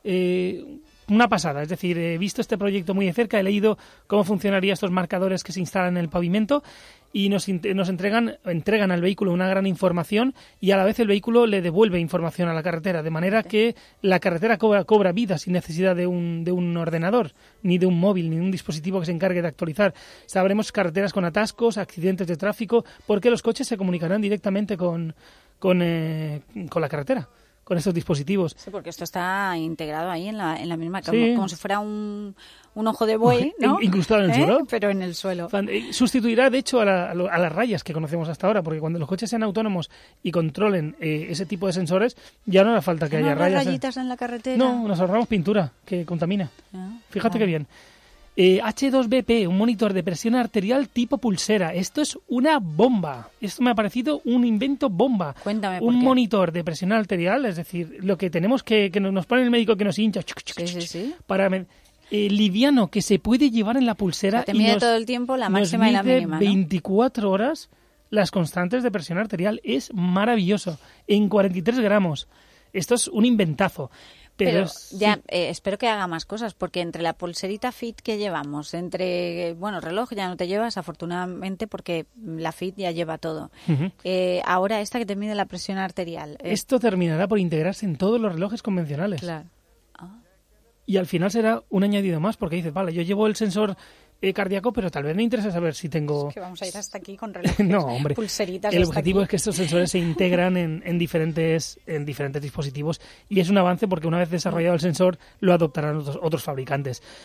Eh, una pasada, es decir, he visto este proyecto muy de cerca, he leído cómo funcionarían estos marcadores que se instalan en el pavimento y nos, nos entregan, entregan al vehículo una gran información y a la vez el vehículo le devuelve información a la carretera, de manera que la carretera cobra, cobra vida sin necesidad de un, de un ordenador, ni de un móvil, ni de un dispositivo que se encargue de actualizar. Sabremos carreteras con atascos, accidentes de tráfico, porque los coches se comunicarán directamente con, con, eh, con la carretera, con estos dispositivos. Sí, porque esto está integrado ahí en la, en la misma, como, sí. como si fuera un, un ojo de buey, ¿no? Incrustado en el ¿Eh? suelo. Pero en el suelo. Sustituirá, de hecho, a, la, a las rayas que conocemos hasta ahora, porque cuando los coches sean autónomos y controlen eh, ese tipo de sensores, ya no hará falta que ¿No haya rayas. rayitas en la carretera? No, nos ahorramos pintura, que contamina. Ah, Fíjate vale. qué bien. Eh, H dos B P, un monitor de presión arterial tipo pulsera. Esto es una bomba. Esto me ha parecido un invento bomba. Cuéntame por Un qué. monitor de presión arterial, es decir, lo que tenemos que, que nos pone el médico que nos hincha. Sí, sí, sí. Para eh, liviano, que se puede llevar en la pulsera. O sea, te y mide nos, todo el tiempo la nos máxima y la mide mínima, ¿no? veinticuatro horas las constantes de presión arterial. Es maravilloso. En cuarenta y tres gramos. Esto es un inventazo. Pero, Pero es, ya sí. eh, espero que haga más cosas, porque entre la pulserita Fit que llevamos, entre, bueno, reloj ya no te llevas, afortunadamente, porque la Fit ya lleva todo. Uh-huh. Eh, ahora esta que te mide la presión arterial. Eh, Esto terminará por integrarse en todos los relojes convencionales. Claro. Ah. Y al final será un añadido más, porque dices, vale, yo llevo el sensor eh, cardíaco, pero tal vez me interesa saber si tengo... Es que vamos a ir hasta aquí con relojes, no, hombre. pulseritas. El hasta objetivo aquí. es que estos sensores se integran en, en, diferentes, en diferentes dispositivos y es un avance porque una vez desarrollado el sensor lo adoptarán otros, otros fabricantes.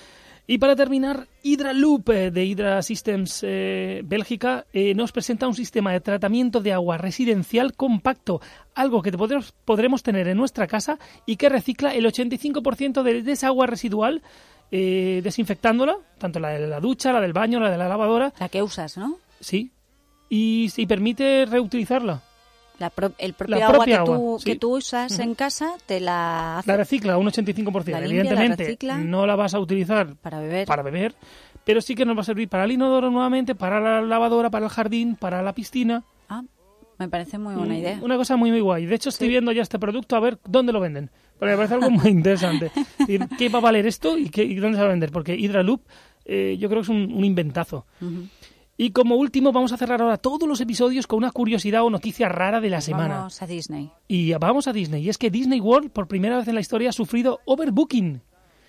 Y para terminar, Hydraloop eh, de Hydra Systems eh, Bélgica eh, nos presenta un sistema de tratamiento de agua residencial compacto, algo que podremos, podremos tener en nuestra casa y que recicla el ochenta y cinco por ciento de, de esa agua residual, eh, desinfectándola, tanto la de la ducha, la del baño, la de la lavadora. La que usas, ¿no? Sí. Y, y permite reutilizarla. La pro, el propio la agua, propia que, agua tú, sí. que tú usas uh-huh. en casa te la hace. La recicla un ochenta y cinco por ciento. La limpia, Evidentemente la recicla. no la vas a utilizar para beber. para beber, pero sí que nos va a servir para el inodoro nuevamente, para la lavadora, para el jardín, para la piscina. Ah, me parece muy buena mm, idea. Una cosa muy muy guay. De hecho estoy sí. viendo ya este producto a ver dónde lo venden. Porque me parece algo muy interesante. ¿Qué va a valer esto y, qué, y dónde se va a vender? Porque Hydraloop eh, yo creo que es un, un inventazo. Uh-huh. Y como último vamos a cerrar ahora todos los episodios con una curiosidad o noticia rara de la semana. Vamos a Disney. Y vamos a Disney. Y es que Disney World por primera vez en la historia ha sufrido overbooking.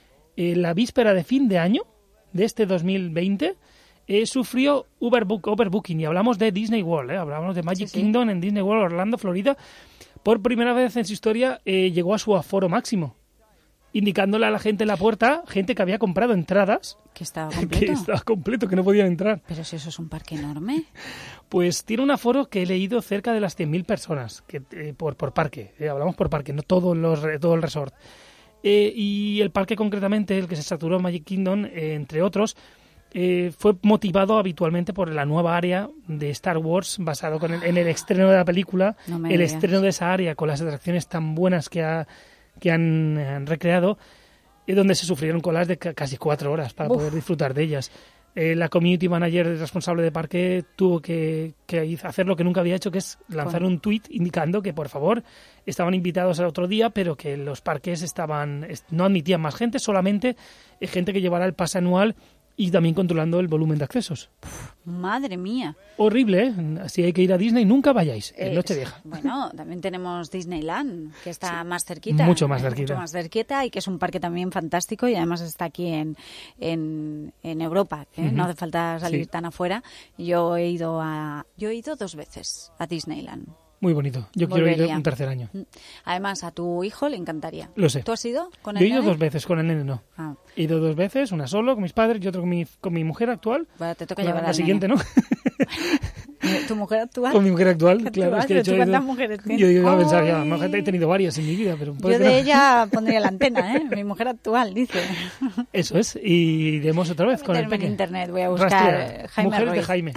En la víspera de fin de año de este dos mil veinte eh, sufrió overbook, overbooking. Y hablamos de Disney World, ¿eh? Hablamos de Magic sí, sí. Kingdom en Disney World, Orlando, Florida. Por primera vez en su historia eh, llegó a su aforo máximo, indicándole a la gente en la puerta, gente que había comprado entradas, que estaba completo, que estaba completo, que no podían entrar. Pero si eso es un parque enorme. Pues tiene un aforo que he leído cerca de las cien mil personas que, eh, por, por parque. Eh, hablamos por parque, no todo, los, todo el resort. Eh, y el parque concretamente, el que se saturó Magic Kingdom, eh, entre otros, eh, fue motivado habitualmente por la nueva área de Star Wars, basado con el, en el estreno de la película, no me el digas. estreno de esa área con las atracciones tan buenas que ha que han, han recreado, y donde se sufrieron colas de ca- casi cuatro horas para Uf. poder disfrutar de ellas. Eh, la community manager responsable de parque tuvo que, que hacer lo que nunca había hecho, que es lanzar un tuit indicando que, por favor, estaban invitados al otro día, pero que los parques estaban no admitían más gente, solamente eh, gente que llevara el pase anual y también controlando el volumen de accesos. Madre mía. Horrible, ¿eh? Si hay que ir a Disney, nunca vayáis, en Eh, Nochevieja. Bueno, también tenemos Disneyland, que está sí. más cerquita. Mucho más cerquita. Mucho más cerquita y que es un parque también fantástico y además está aquí en, en, en Europa. ¿eh? Uh-huh. No hace falta salir sí. tan afuera. Yo he ido a yo he ido dos veces a Disneyland. Muy bonito. Yo Volvería. quiero ir un tercer año. Además, a tu hijo le encantaría. Lo sé. ¿Tú has ido con el Yo he ido nene? dos veces, con el nene no. Ah. He ido dos veces, una solo con mis padres y otra con mi, con mi mujer actual. Bueno, te toca la, llevar la al siguiente, nene. ¿no? ¿Tu mujer actual? Con mi mujer actual, ¿Tú claro. vas? Es que he hecho, ¿Cuántas he, mujeres tienes? Yo iba a pensar, ya, no, he tenido varias en mi vida, pero... Yo de no. ella pondría la antena, ¿eh? Mi mujer actual, dice. Eso es, y iremos otra vez con el pequeño. En internet voy a buscar Rastrea, Jaime Mujeres Ruiz. de Jaime.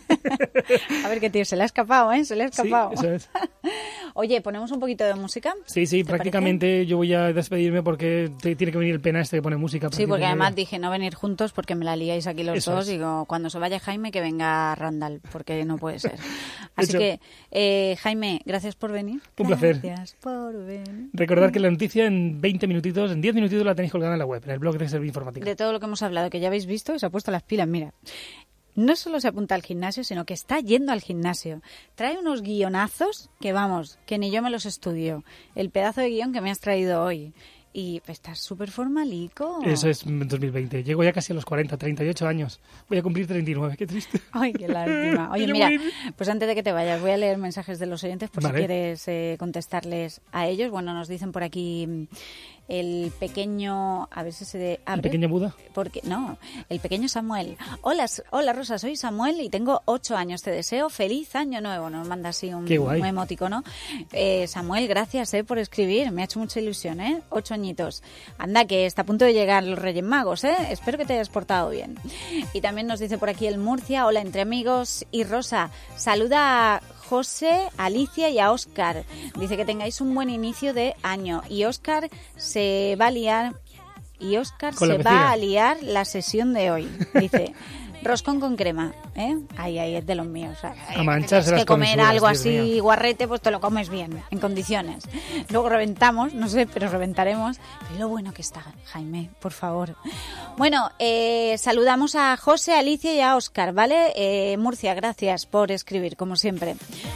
A ver qué tío, se le ha escapado, ¿eh? Se le ha escapado. Sí, eso es. Oye, ¿ponemos un poquito de música? Sí, sí, prácticamente parece? Yo voy a despedirme porque te, tiene que venir el pena este que pone música. Sí, porque además dije no venir juntos porque me la liáis aquí los eso dos. Es. Digo, cuando se vaya Jaime que venga Randall, porque no puede ser. Así que, eh, Jaime, gracias por venir. Un placer. Gracias por venir. Recordad que la noticia en veinte minutitos, en diez minutitos la tenéis colgada en la web, en el blog de Servicio Informática. De todo lo que hemos hablado, que ya habéis visto, y se ha puesto las pilas, mira. No solo se apunta al gimnasio, sino que está yendo al gimnasio. Trae unos guionazos que, vamos, que ni yo me los estudio. El pedazo de guión que me has traído hoy. Y estás súper formalico. Eso es dos mil veinte. Llego ya casi a los cuarenta, treinta y ocho años. Voy a cumplir treinta y nueve. Qué triste. Ay, qué lástima. Oye, mira, pues antes de que te vayas, voy a leer mensajes de los oyentes por vale. si quieres eh, contestarles a ellos. Bueno, nos dicen por aquí... El pequeño, a ver si se de, ¿El pequeño Buda? Porque no, el pequeño Samuel. Hola, hola Rosa, soy Samuel y tengo ocho años. Te deseo feliz año nuevo. Nos manda así un, un emoticono. Eh, Samuel, gracias eh, por escribir. Me ha hecho mucha ilusión, ¿eh? Ocho añitos. Anda, que está a punto de llegar los Reyes Magos, ¿eh? Espero que te hayas portado bien. Y también nos dice por aquí el Murcia. Hola, entre amigos. Y Rosa, saluda a José, Alicia y a Óscar. Dice que tengáis un buen inicio de año. Y Óscar se va a liar y Óscar se va a liar la sesión de hoy. Dice, roscón con crema, ¿eh? Ahí, ahí, es de los míos. O sea, a mancharse las que comer comisuras, algo Dios así mío. guarrete, pues te lo comes bien, en condiciones. Luego reventamos, no sé, pero reventaremos. Pero lo bueno que está, Jaime, por favor. Bueno, eh, saludamos a José, Alicia y a Óscar, ¿vale? Eh, Murcia, gracias por escribir, como siempre.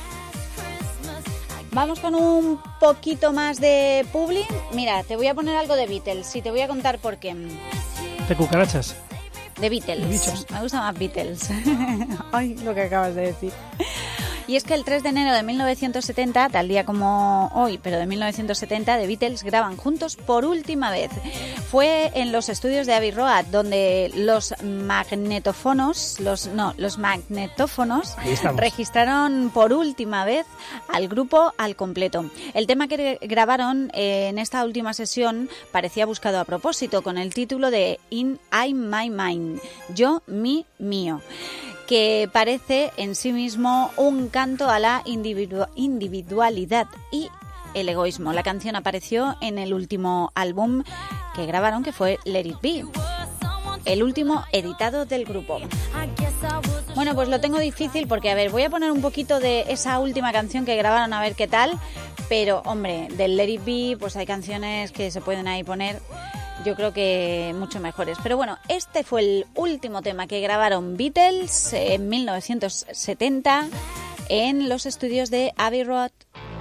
Vamos con un poquito más de publi. Mira, te voy a poner algo de Beatles y te voy a contar por qué. ¿De cucarachas? De Beatles. De bichos. Me gusta más Beatles. Ay, lo que acabas de decir. Y es que el tres de enero de mil novecientos setenta, tal día como hoy, pero de mil novecientos setenta, The Beatles graban juntos por última vez. Fue en los estudios de Abbey Road, donde los magnetófonos, los no, los magnetófonos registraron por última vez al grupo al completo. El tema que grabaron eh, en esta última sesión parecía buscado a propósito, con el título de In I'm My Mind, Yo, Mi, Mío, que parece en sí mismo un canto a la individu- individualidad y el egoísmo. La canción apareció en el último álbum que grabaron, que fue Let It Be, el último editado del grupo. Bueno, pues lo tengo difícil porque, a ver, voy a poner un poquito de esa última canción que grabaron a ver qué tal, pero, hombre, del Let It Be, pues hay canciones que se pueden ahí poner, yo creo que mucho mejores. Pero bueno, este fue el último tema que grabaron Beatles en mil novecientos setenta en los estudios de Abbey Road.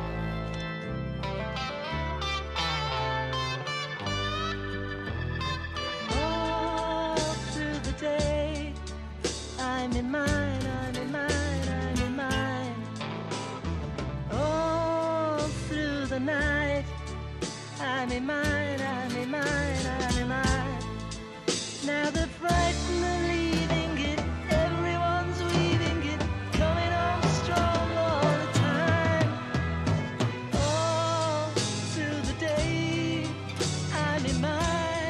I'm in mine, I'm in mine, I'm in mine. All through the night, I'm in mine, I'm in mine, I'm in mine. Now the frightened are leaving it, everyone's weaving it, coming on strong all the time. All through the day, I'm in mine.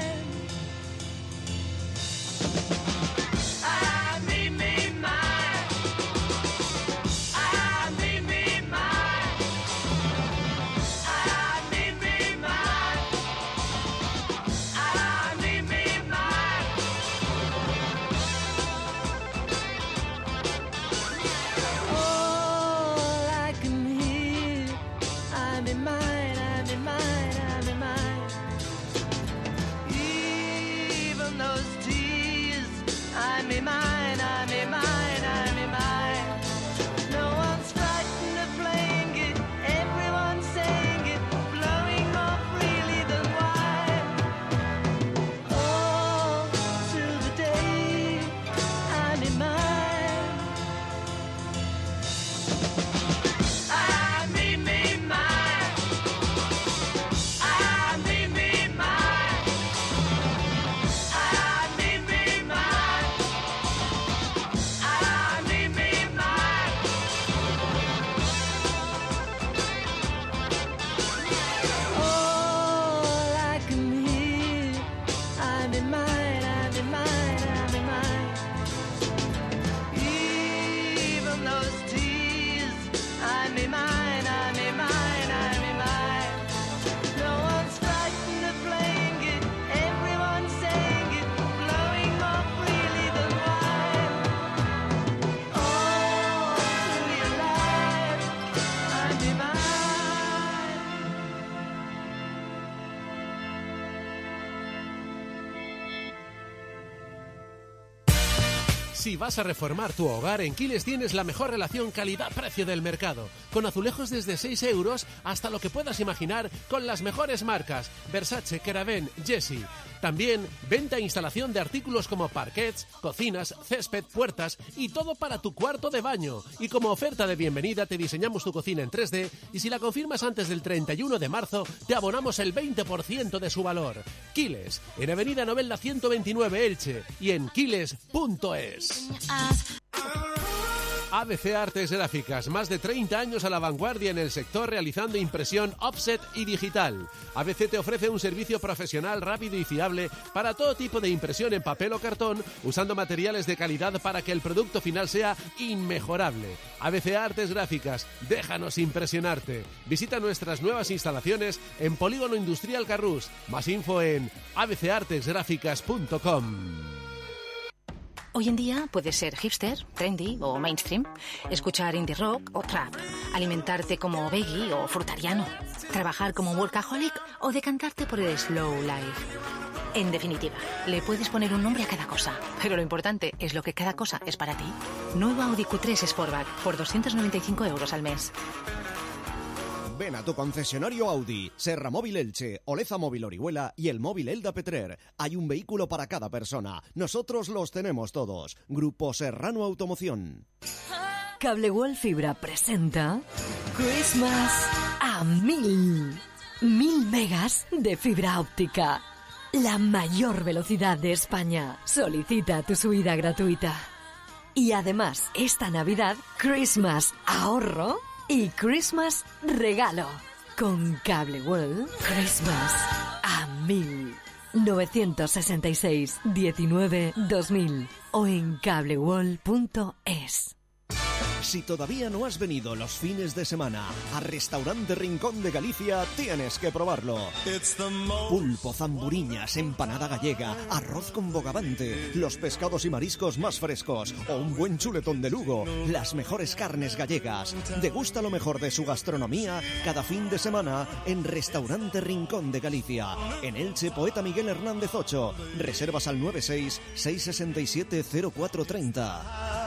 Si vas a reformar tu hogar, en Quiles tienes la mejor relación calidad-precio del mercado, con azulejos desde seis euros hasta lo que puedas imaginar, con las mejores marcas, Versace, Keraben, Jessie. También venta e instalación de artículos como parquets, cocinas, césped, puertas y todo para tu cuarto de baño. Y como oferta de bienvenida te diseñamos tu cocina en tres D y si la confirmas antes del treinta y uno de marzo te abonamos el veinte por ciento de su valor. Quiles, en Avenida Novelda ciento veintinueve Elche y en quiles punto es. A B C Artes Gráficas, más de treinta años a la vanguardia en el sector realizando impresión offset y digital. A B C te ofrece un servicio profesional rápido y fiable para todo tipo de impresión en papel o cartón, usando materiales de calidad para que el producto final sea inmejorable. A B C Artes Gráficas, déjanos impresionarte. Visita nuestras nuevas instalaciones en Polígono Industrial Carrús. Más info en a b c artes gráficas punto com. Hoy en día puedes ser hipster, trendy o mainstream, escuchar indie rock o trap, alimentarte como veggie o frutariano, trabajar como workaholic o decantarte por el slow life. En definitiva, le puedes poner un nombre a cada cosa, pero lo importante es lo que cada cosa es para ti. Nuevo Audi Q tres Sportback por doscientos noventa y cinco euros al mes. Ven a tu concesionario Audi, Serra Móvil Elche, Oleza Móvil Orihuela y el Móvil Elda Petrer. Hay un vehículo para cada persona. Nosotros los tenemos todos. Grupo Serrano Automoción. Cable World Fibra presenta Christmas a mil. Mil megas de fibra óptica. La mayor velocidad de España. Solicita tu subida gratuita. Y además, esta Navidad, Christmas ahorro y Christmas regalo. Con Cable World, Christmas a mil. novecientos sesenta y seis, diecinueve, dos mil o en cableworld punto es. Si todavía no has venido los fines de semana a Restaurante Rincón de Galicia, tienes que probarlo. Pulpo, zamburiñas, empanada gallega, arroz con bogavante, los pescados y mariscos más frescos o un buen chuletón de Lugo, las mejores carnes gallegas. Degusta lo mejor de su gastronomía cada fin de semana en Restaurante Rincón de Galicia. En Elche, Poeta Miguel Hernández ocho. Reservas al nueve seis, seis seis siete, cero cuatro tres cero.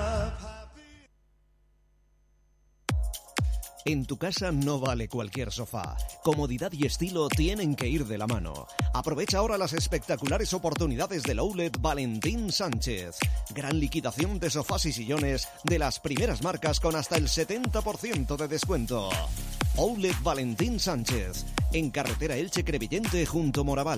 En tu casa no vale cualquier sofá. Comodidad y estilo tienen que ir de la mano. Aprovecha ahora las espectaculares oportunidades del Outlet Valentín Sánchez. Gran liquidación de sofás y sillones de las primeras marcas con hasta el setenta por ciento de descuento. Outlet Valentín Sánchez, en carretera Elche-Crevillente junto Moraval.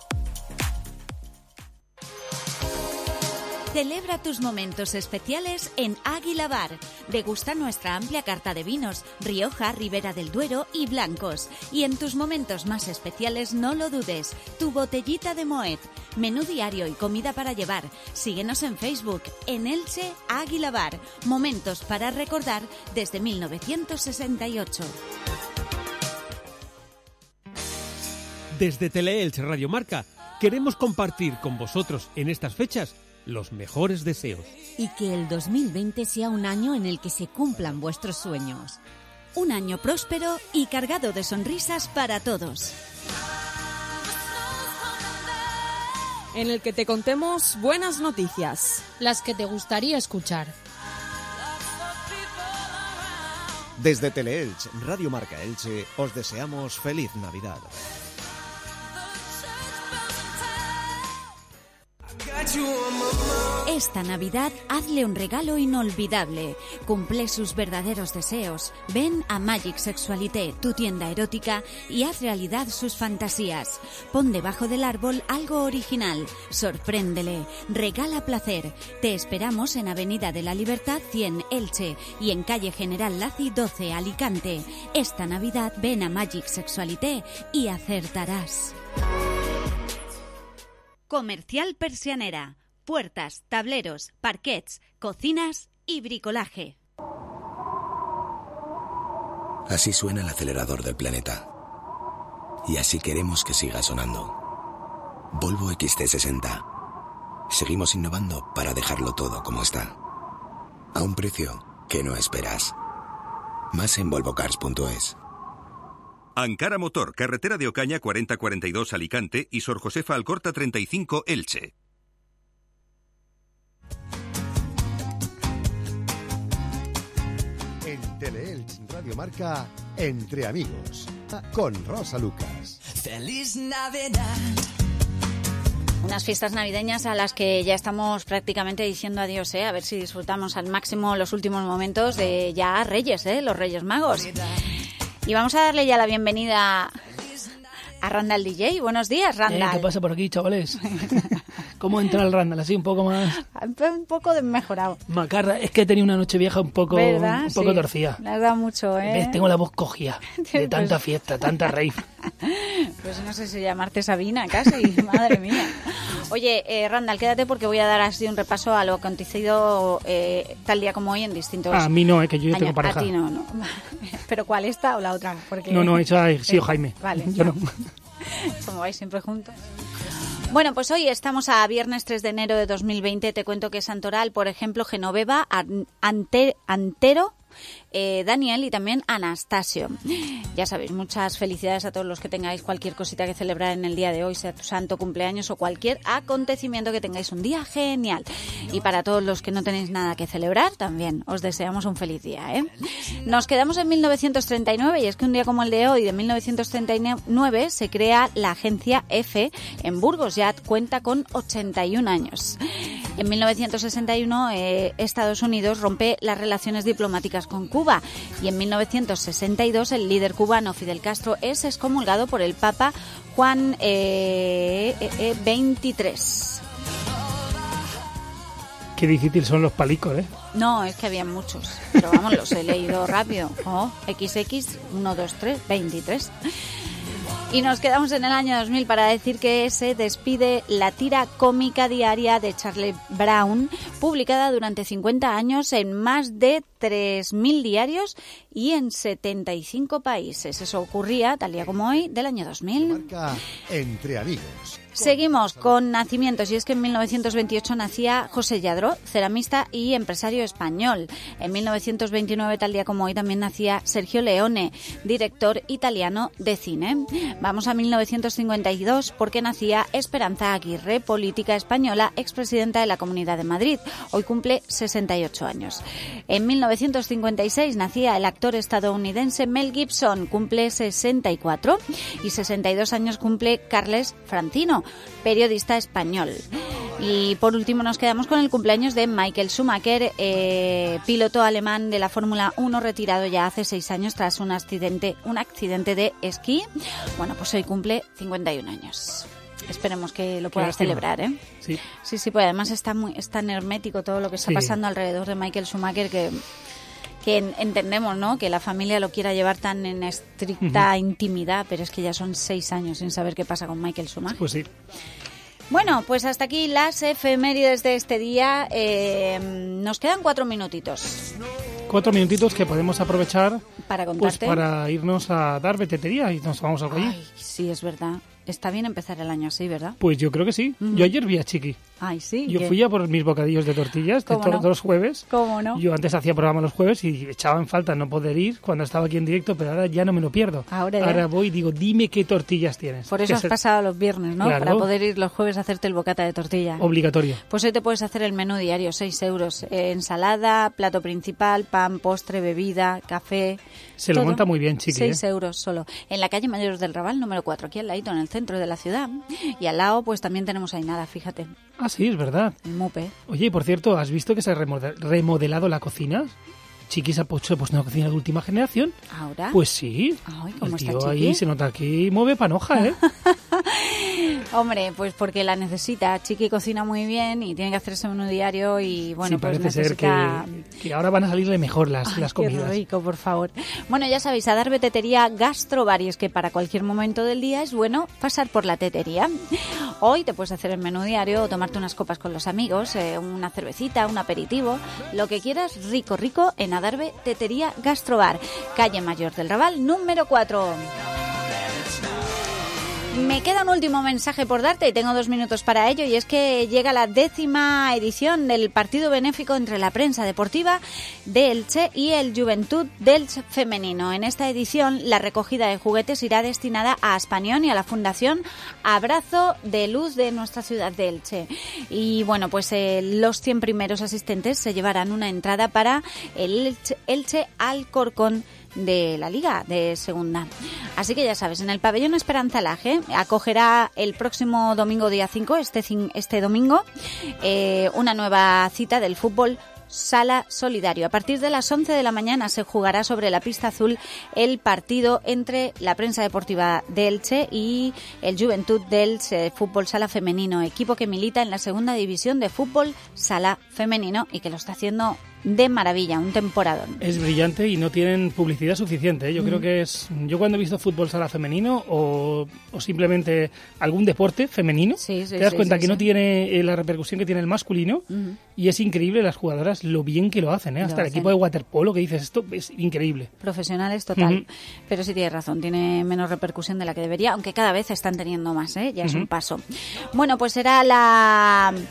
Celebra tus momentos especiales en Águila Bar. Degusta nuestra amplia carta de vinos, Rioja, Ribera del Duero y blancos. Y en tus momentos más especiales no lo dudes, tu botellita de Moet. Menú diario y comida para llevar. Síguenos en Facebook, en Elche Águila Bar. Momentos para recordar desde mil novecientos sesenta y ocho. Desde Teleelch Radio Marca queremos compartir con vosotros en estas fechas los mejores deseos. Y que el dos mil veinte sea un año en el que se cumplan vuestros sueños. Un año próspero y cargado de sonrisas para todos. En el que te contemos buenas noticias. Las que te gustaría escuchar. Desde Teleelch Radio Marca Elche os deseamos feliz Navidad. Esta Navidad hazle un regalo inolvidable. Cumple sus verdaderos deseos. Ven a Magic Sexualité, tu tienda erótica, y haz realidad sus fantasías. Pon debajo del árbol algo original. Sorpréndele. Regala placer. Te esperamos en Avenida de la Libertad cien, Elche, y en Calle General Laci doce, Alicante. Esta Navidad ven a Magic Sexualité y acertarás. Comercial Persianera. Puertas, tableros, parquets, cocinas y bricolaje. Así suena el acelerador del planeta. Y así queremos que siga sonando. Volvo X C sesenta. Seguimos innovando para dejarlo todo como está. A un precio que no esperas. Más en volvocars punto es. Ankara Motor, carretera de Ocaña cuarenta cuarenta y dos Alicante y Sor Josefa Alcorta treinta y cinco Elche. En Teleelch Radio Marca, Entre Amigos, con Rosa Lucas. Feliz Navidad. Unas fiestas navideñas a las que ya estamos prácticamente diciendo adiós, ¿eh? A ver si disfrutamos al máximo los últimos momentos de ya Reyes, ¿eh? Los Reyes Magos. Y vamos a darle ya la bienvenida a Randall D J. Buenos días, Randall. Eh, ¿Qué pasa por aquí, chavales? ¿Cómo entra el Randall? Así un poco más... Un poco desmejorado. Macarra, es que he tenido una noche vieja un poco, ¿verdad? un poco Sí. torcida. Le has dado mucho, ¿eh? ¿Ves? Tengo la voz cogida de tanta Pues- fiesta, tanta rave. Pues no sé si llamarte Sabina casi, madre mía. Oye, eh, Randall, quédate porque voy a dar así un repaso a lo acontecido eh, tal día como hoy en distintos A mí no, es que yo ya tengo años. pareja. A ti no, no. ¿Pero cuál, esta o la otra? Porque... No, no, esa ha sido Jaime. Vale. Yo no. Como vais siempre juntos. Bueno, pues hoy estamos a viernes tres de enero de dos mil veinte. Te cuento que Santoral, por ejemplo, Genoveva, An- Ante- Antero, eh, Daniel y también Anastasio. Ya sabéis, muchas felicidades a todos los que tengáis cualquier cosita que celebrar en el día de hoy, sea tu santo cumpleaños o cualquier acontecimiento, que tengáis un día genial. Y para todos los que no tenéis nada que celebrar, también os deseamos un feliz día, ¿eh? Nos quedamos en mil novecientos treinta y nueve, y es que un día como el de hoy, de mil novecientos treinta y nueve, se crea la agencia EFE en Burgos. Ya cuenta con ochenta y un años. En mil novecientos sesenta y uno, eh, Estados Unidos rompe las relaciones diplomáticas con Cuba, y en mil novecientos sesenta y dos el líder cubano Fidel Castro es excomulgado por el Papa Juan eh, eh, eh, veintitrés. Qué difícil son los palicos, ¿eh? No, es que había muchos, pero vamos, los he leído rápido. Oh, equis equis, uno, dos, tres, veintitrés. Y nos quedamos en el año dos mil para decir que se despide la tira cómica diaria de Charlie Brown, publicada durante cincuenta años en más de tres mil diarios y en setenta y cinco países. Eso ocurría, tal día como hoy, del año dos mil. Marca Entre Amigos. Seguimos con nacimientos, y es que en mil novecientos veintiocho nacía José Lladró, ceramista y empresario español. En mil novecientos veintinueve, tal día como hoy, también nacía Sergio Leone, director italiano de cine. Vamos a mil novecientos cincuenta y dos, porque nacía Esperanza Aguirre, política española, expresidenta de la Comunidad de Madrid. Hoy cumple sesenta y ocho años. En mil novecientos cincuenta y seis nacía el actor estadounidense Mel Gibson, cumple sesenta y cuatro, y sesenta y dos años cumple Carles Francino, periodista español. Y por último nos quedamos con el cumpleaños de Michael Schumacher, eh, piloto alemán de la Fórmula uno, retirado ya hace seis años tras un accidente, un accidente de esquí. Bueno, pues hoy cumple cincuenta y un años. Esperemos que lo puedas celebrar, ¿eh? Sí. Sí, sí, pues además está muy, es tan hermético todo lo que está Sí. pasando alrededor de Michael Schumacher que... que en- entendemos, ¿no?, que la familia lo quiera llevar tan en estricta Ujú. intimidad, pero es que ya son seis años sin saber qué pasa con Michael Schumacher. Pues sí. Bueno, pues hasta aquí las efemérides de este día. Eh, nos quedan cuatro minutitos Cuatro minutitos que podemos aprovechar para pues contarte. para irnos a dar betetería y nos vamos algo allí. Ay, sí, es verdad. Está bien empezar el año así, ¿verdad? Pues yo creo que sí. Ujú. Yo ayer vi a Chiqui. Ay, sí. Yo ¿qué? fui a por mis bocadillos de tortillas de ¿Cómo todos no? los jueves. ¿Cómo no? Yo antes hacía programa los jueves y echaba en falta no poder ir cuando estaba aquí en directo, pero ahora ya no me lo pierdo. Ahora ya. voy y digo, dime qué tortillas tienes. Por eso Que has es pasado los viernes, ¿no? Claro. Para poder ir los jueves a hacerte el bocata de tortilla. obligatorio. Pues hoy te puedes hacer el menú diario, seis euros. Eh, ensalada, plato principal, pan, postre, bebida, café. Se lo todo. monta muy bien, Chiqui. seis ¿eh? euros solo. En la calle Mayores del Raval, número cuatro, aquí al ladito, en el centro de la ciudad. Y al lado, pues también tenemos ahí nada, fíjate. Ah, sí, es verdad. El Mupe. Oye, y por cierto, ¿has visto que se ha remode- remodelado la cocina? Chiqui se ha puesto pues, una cocina de última generación. ¿Ahora? Pues sí. Ay, ¿cómo El está tío Chiqui? ahí se nota que mueve panoja, ¿eh? Hombre, pues porque la necesita. Chiqui cocina muy bien y tiene que hacerse un menú diario y bueno, sí, pues parece ser necesita... que, que ahora van a salirle mejor las, Ay, las qué comidas. rico, por favor. Bueno, ya sabéis, a dar betetería Gastrobar, y es que para cualquier momento del día es bueno pasar por la tetería. Hoy te puedes hacer el menú diario o tomarte unas copas con los amigos, eh, una cervecita, un aperitivo, lo que quieras, rico, rico, en Adarve Tetería Gastrobar, calle Mayor del Raval, número cuatro. Me queda un último mensaje por darte y tengo dos minutos para ello, y es que llega la décima edición del partido benéfico entre la prensa deportiva de Elche y el Juventud del Elche femenino. En esta edición la recogida de juguetes irá destinada a Aspanión y a la Fundación Abrazo de Luz de nuestra ciudad de Elche. Y bueno, pues eh, los cien primeros asistentes se llevarán una entrada para el Elche, Elche Alcorcón de la Liga de Segunda. Así que ya sabes, en el pabellón Esperanza Laje acogerá el próximo domingo día cinco, este, este domingo, eh, una nueva cita del fútbol Sala Solidario. A partir de las once de la mañana se jugará sobre la pista azul el partido entre la prensa deportiva de Elche y el Juventud del Elche Fútbol Sala Femenino, equipo que milita en la segunda división de fútbol Sala Femenino y que lo está haciendo de maravilla, un temporadón. Es brillante y no tienen publicidad suficiente, ¿eh? Yo Mm. creo que es... Yo cuando he visto fútbol sala femenino o, o simplemente algún deporte femenino, Sí, sí, te das sí, cuenta sí, que sí. no tiene eh, la repercusión que tiene el masculino. Ujú. Y es increíble las jugadoras lo bien que lo hacen, ¿eh? Lo Hasta el hacen. equipo de waterpolo que dices, esto es increíble. Profesionales total, Ujú. pero sí tienes razón, tiene menos repercusión de la que debería, aunque cada vez están teniendo más, ¿eh? Ya es Ujú. un paso. Bueno, pues será la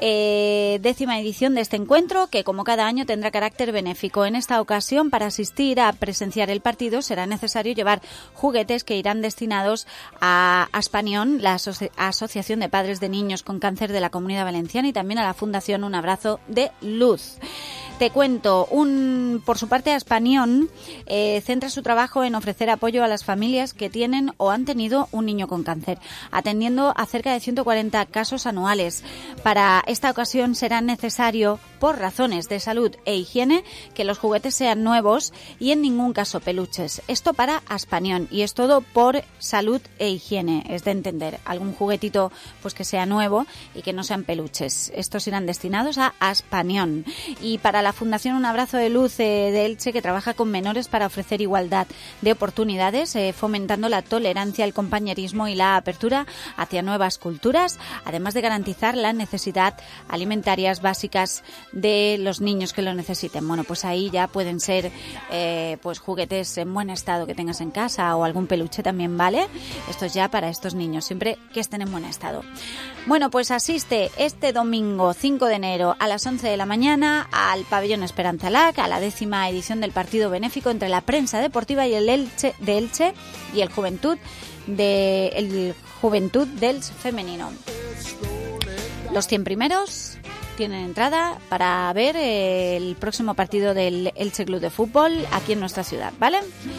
eh, décima edición de este encuentro, que como cada año tendrá carácter benéfico. En esta ocasión, para asistir a presenciar el partido, será necesario llevar juguetes que irán destinados a Aspanión, la aso- Asociación de Padres de Niños con Cáncer de la Comunidad Valenciana, y también a la Fundación Un Abrazo de Luz. Te cuento, un, por su parte, Aspanión eh, centra su trabajo en ofrecer apoyo a las familias que tienen o han tenido un niño con cáncer, atendiendo a cerca de ciento cuarenta casos anuales. Para esta ocasión será necesario, por razones de salud e higiene, que los juguetes sean nuevos y en ningún caso peluches. Esto para Aspanión, y es todo por salud e higiene, es de entender. Algún juguetito pues que sea nuevo y que no sean peluches. Estos irán destinados a Aspanión. Y para la Fundación Un Abrazo de Luz eh, de Elche, que trabaja con menores para ofrecer igualdad de oportunidades, eh, fomentando la tolerancia, el compañerismo y la apertura hacia nuevas culturas, además de garantizar las necesidades alimentarias básicas de los niños que lo necesiten. Bueno, pues ahí ya pueden ser eh, pues juguetes en buen estado que tengas en casa, o algún peluche también vale. Esto es ya para estos niños, siempre que estén en buen estado. Bueno, pues asiste este domingo cinco de enero a las once de la mañana al Pabellón Esperanza Lac, a la décima edición del partido benéfico entre la prensa deportiva y el Elche de Elche y el Juventud de el Juventud del Femenino. Los cien primeros tienen entrada para ver el próximo partido del Elche Club de Fútbol aquí en nuestra ciudad, ¿vale?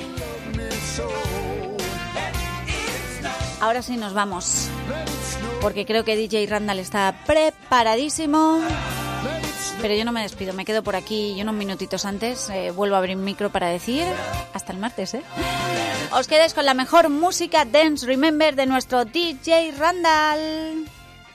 Ahora sí nos vamos, porque creo que D J Randall está preparadísimo. Pero yo no me despido, me quedo por aquí y unos minutitos antes eh, vuelvo a abrir micro para decir hasta el martes, ¿eh? Os quedáis con la mejor música Dance Remember de nuestro D J Randall.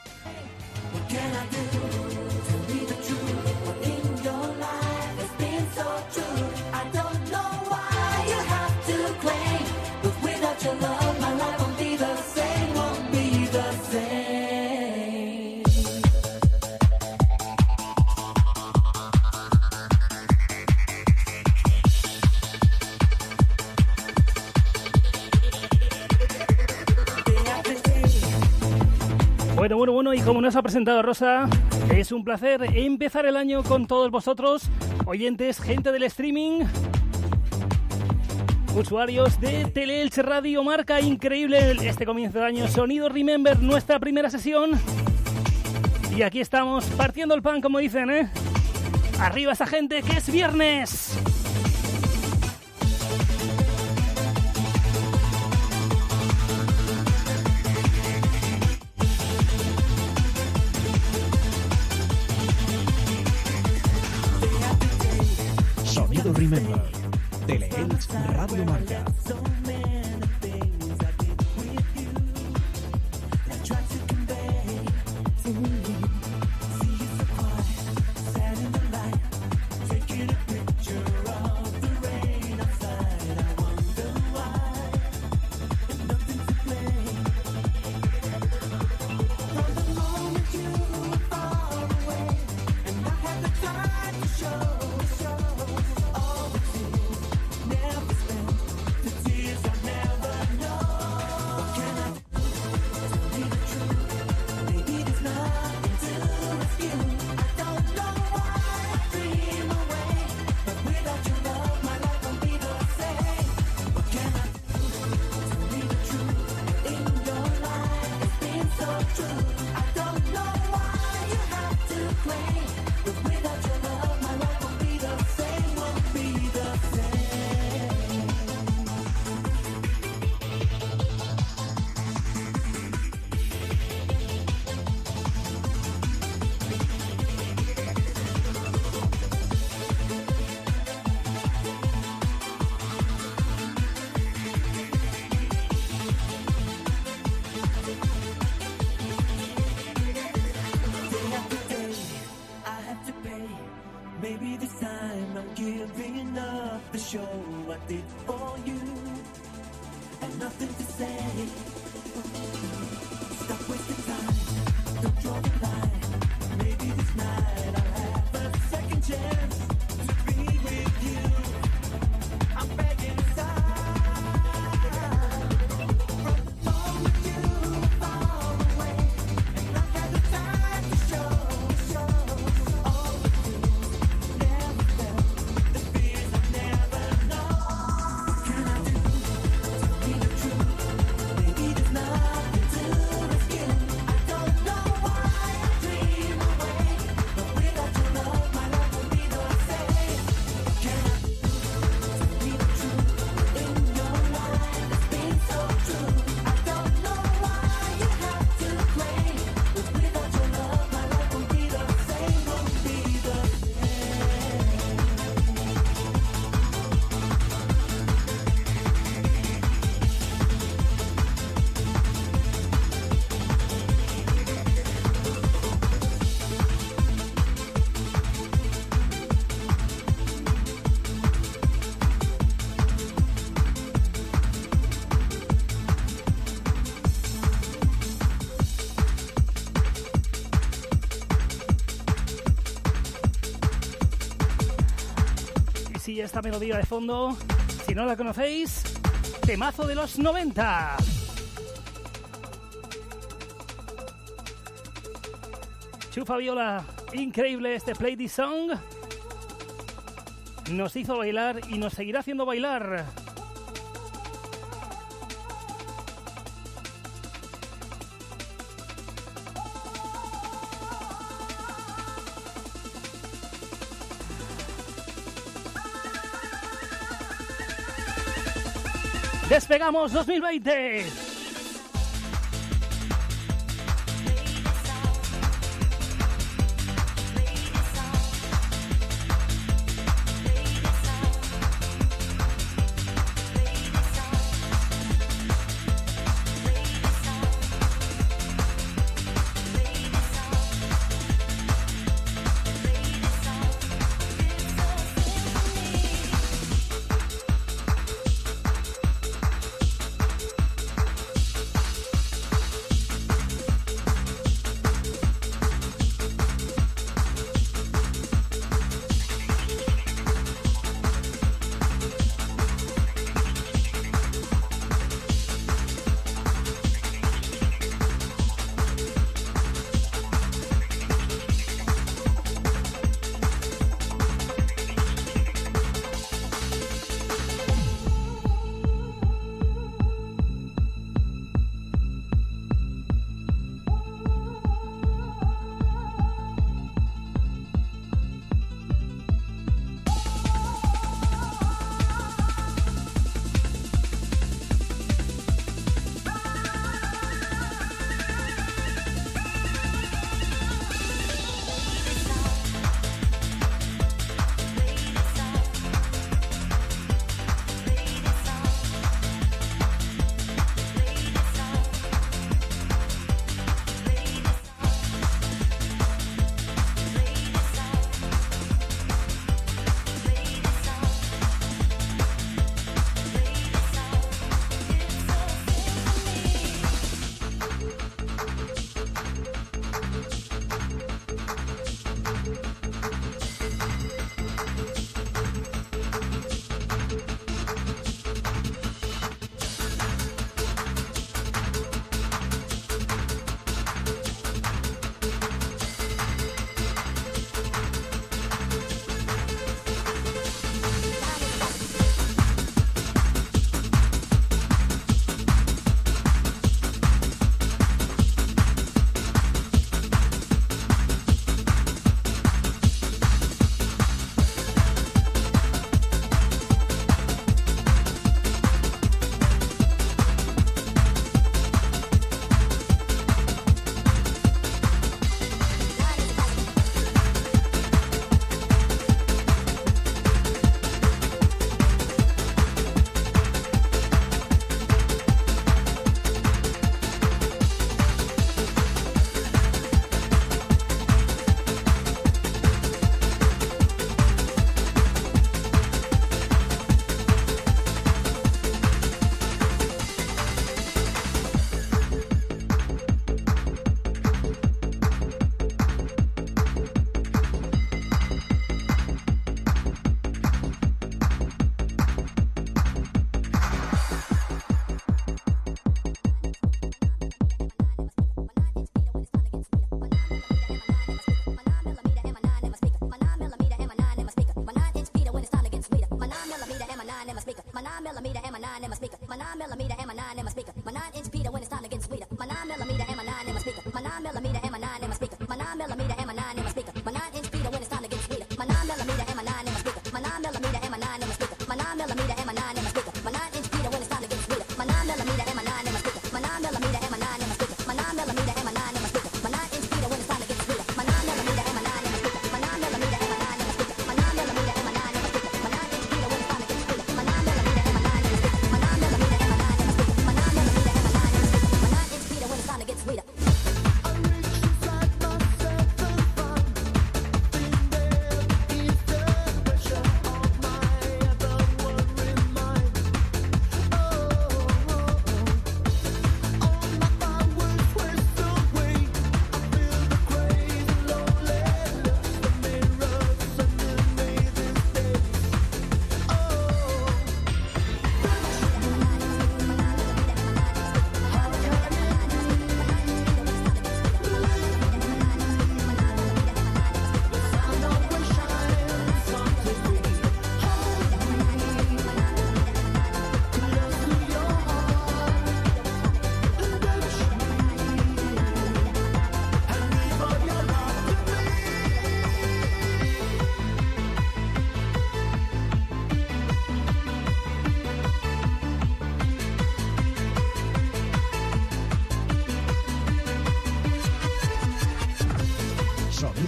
Bueno, bueno, bueno, y como nos ha presentado Rosa, es un placer empezar el año con todos vosotros, oyentes, gente del streaming, usuarios de Teleelch Radio Marca. Increíble este comienzo de año, Sonido Remember, nuestra primera sesión. Y aquí estamos, partiendo el pan, como dicen, ¿eh? Arriba esa gente, que es viernes. Sonido Remember, Teleelch Radio Marca. Y esta melodía de fondo, si no la conocéis, temazo de los noventa. Chufa Viola, increíble este Play This Song. Nos hizo bailar y nos seguirá haciendo bailar. Despegamos dos mil veinte.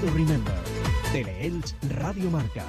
Sonido Remember. Teleelch Radio Marca.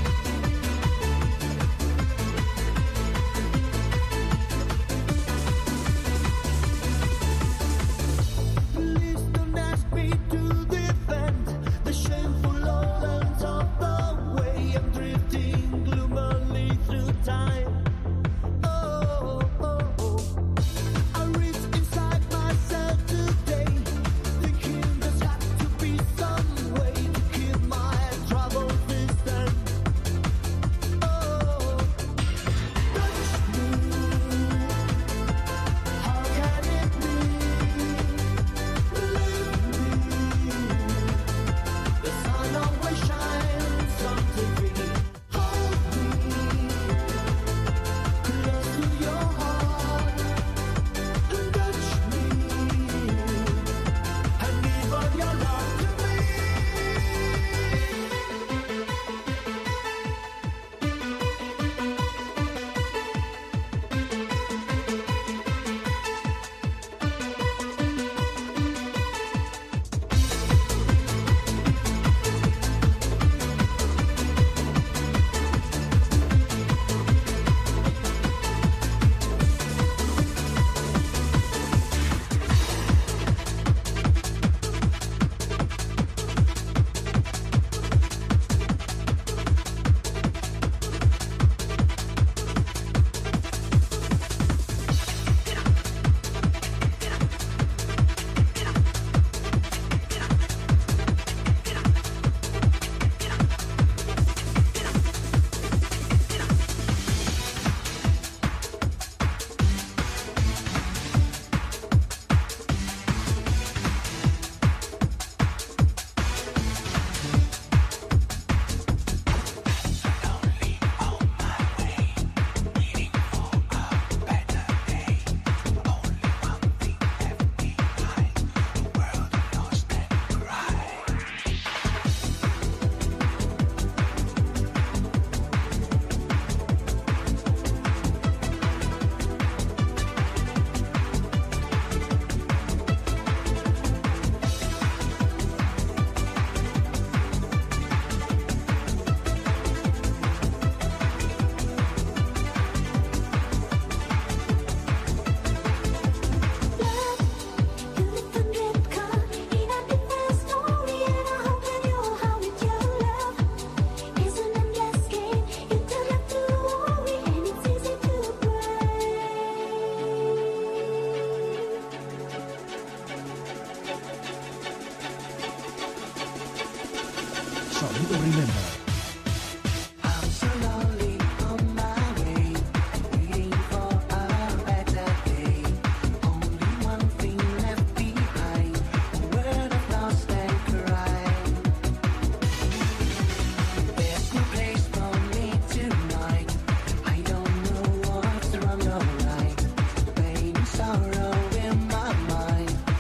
Sonido Remember.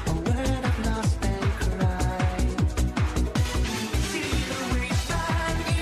See the wasteland.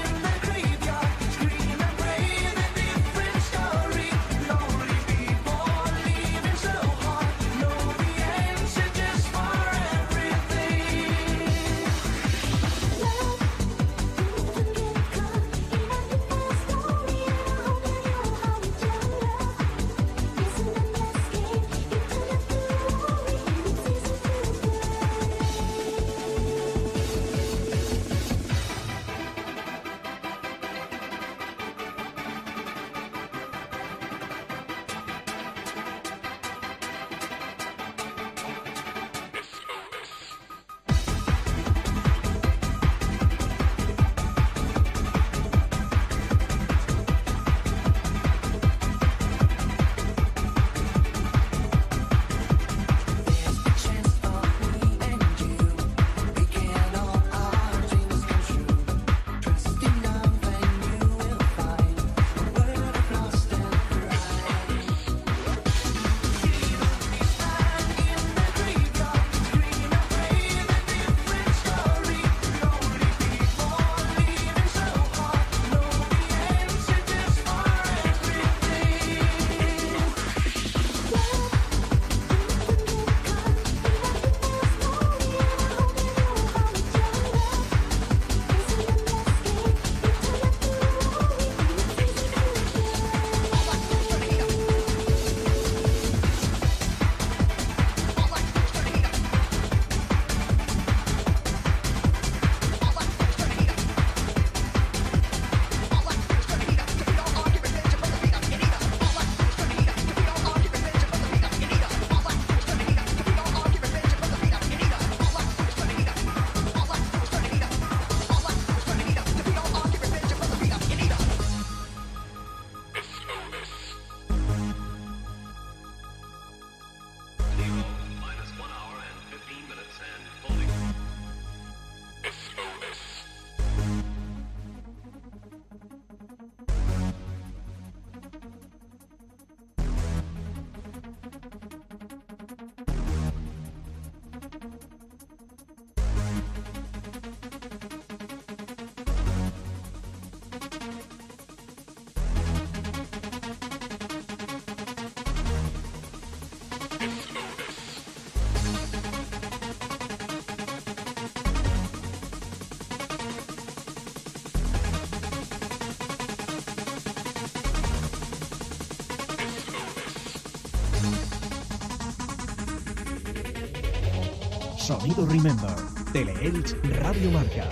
Sonido Remember. Teleelch Radio Marca.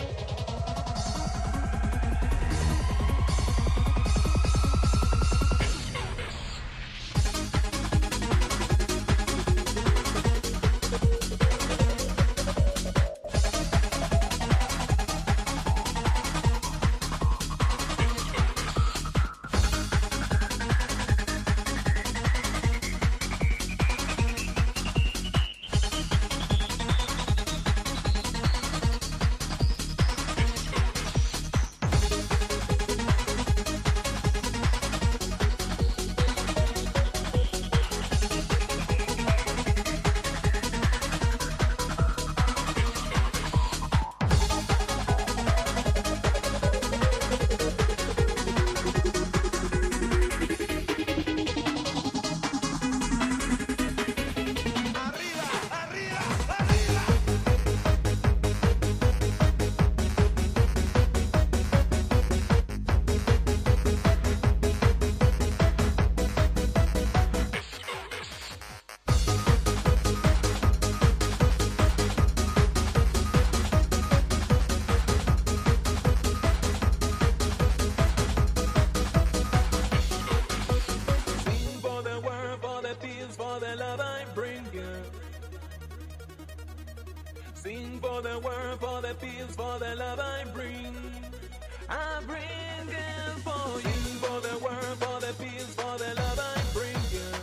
Sing for the world, for the peace, for the love I bring. I bring it for you, for the world, for the peace, for the love I bring it.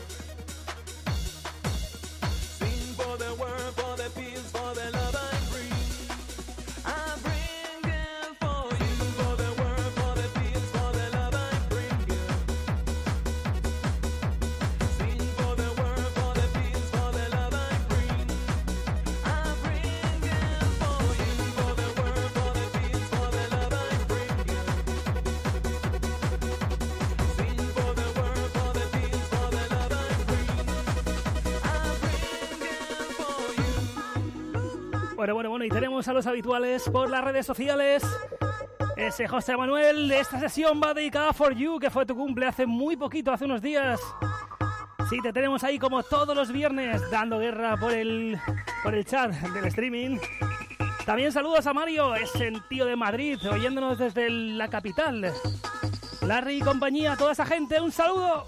Sing for the world, for the peace, for the love I bring. I bring it for you, for the world, for the peace, for the love I bring it. Sing for the world, for the peace, for the love I bring. I bring it for you, for the world, for the peace, for the love I bring it. Sing for the world, for the peace, for the love I bring. I bring it for you. Bueno, bueno, bueno, y tenemos a los habituales por las redes sociales. Ese José Manuel, esta sesión va dedicada for you, que fue tu cumple hace muy poquito, hace unos días. Sí, te tenemos ahí como todos los viernes, dando guerra por el, por el chat del streaming. También saludos a Mario, ese tío de Madrid, oyéndonos desde la capital. Larry y compañía, toda esa gente, un saludo.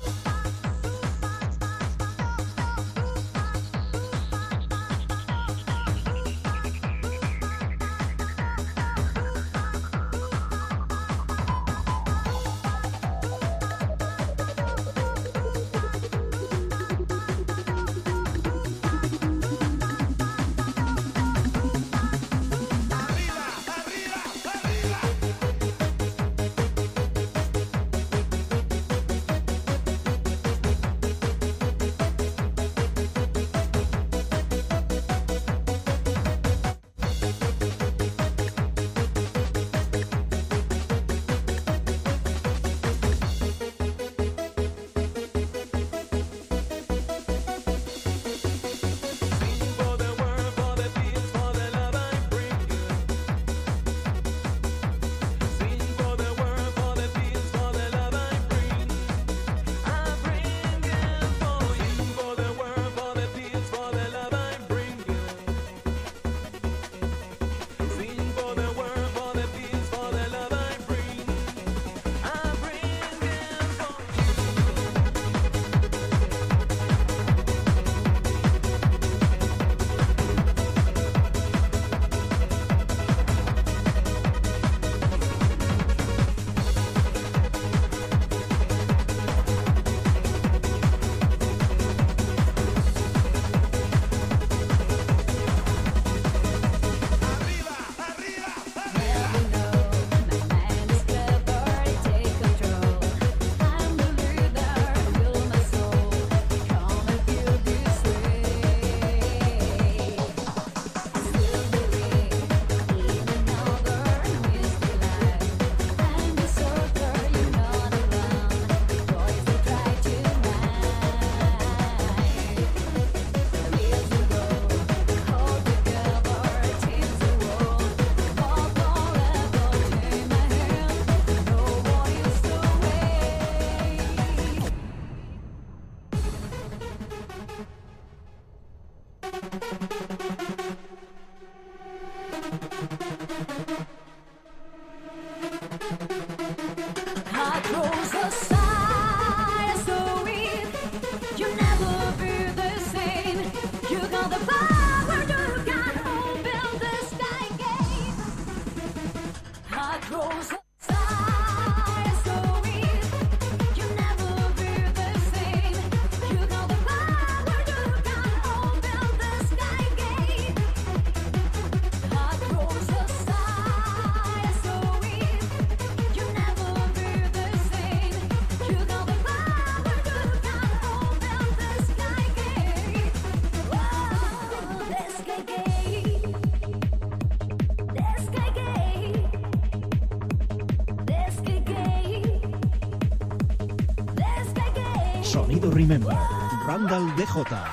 Remember, Randall D J.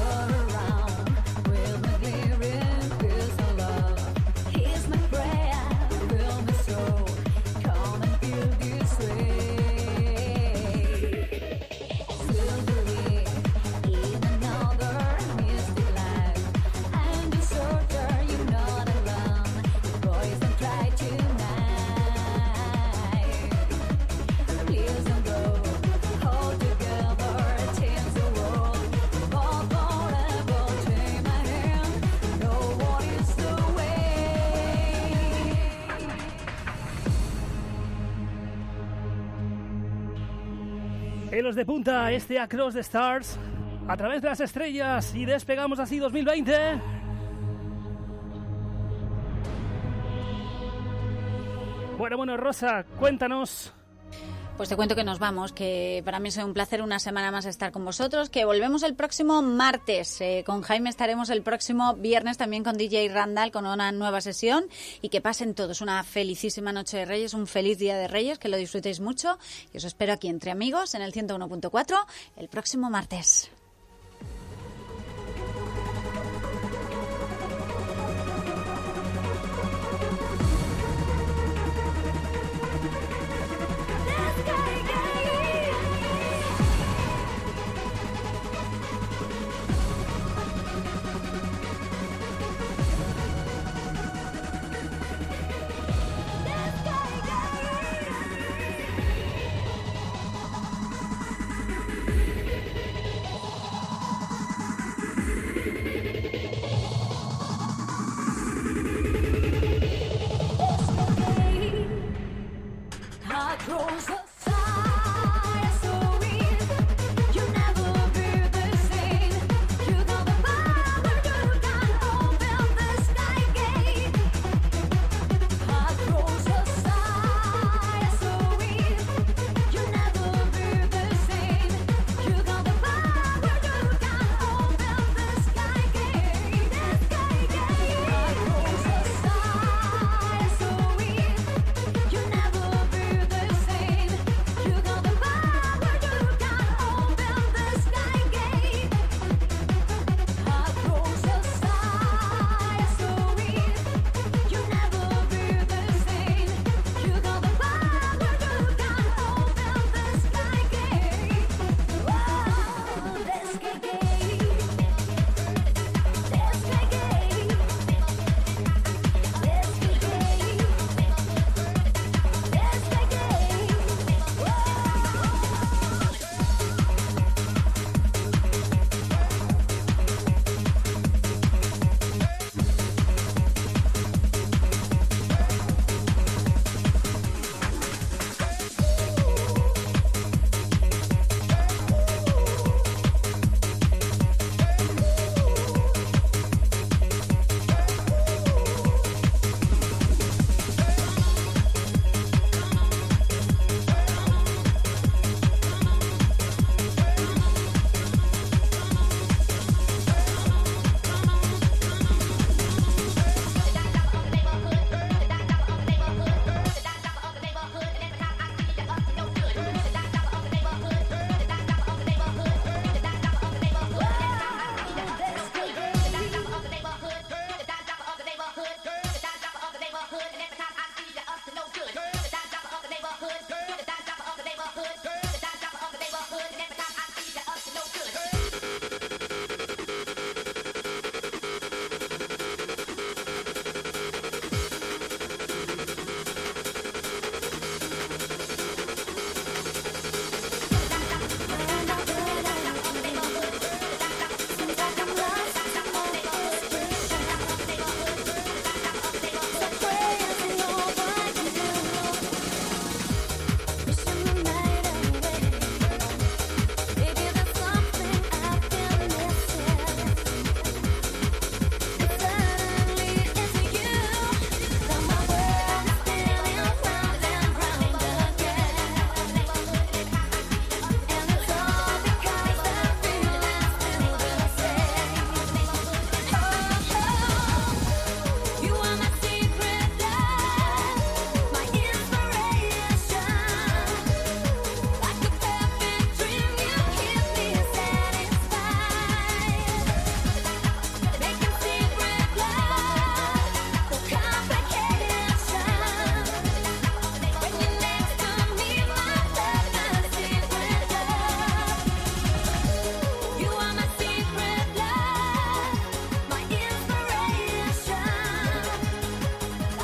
Pelos de punta, este Across the Stars, a través de las estrellas, y despegamos así dos mil veinte. Bueno, bueno, Rosa, cuéntanos. Pues te cuento que nos vamos, que para mí es un placer una semana más estar con vosotros, que volvemos el próximo martes. Eh, con Jaime estaremos el próximo viernes también con D J Randall con una nueva sesión, y que pasen todos una felicísima noche de Reyes, un feliz día de Reyes, que lo disfrutéis mucho, y os espero aquí entre amigos en el ciento uno punto cuatro el próximo martes.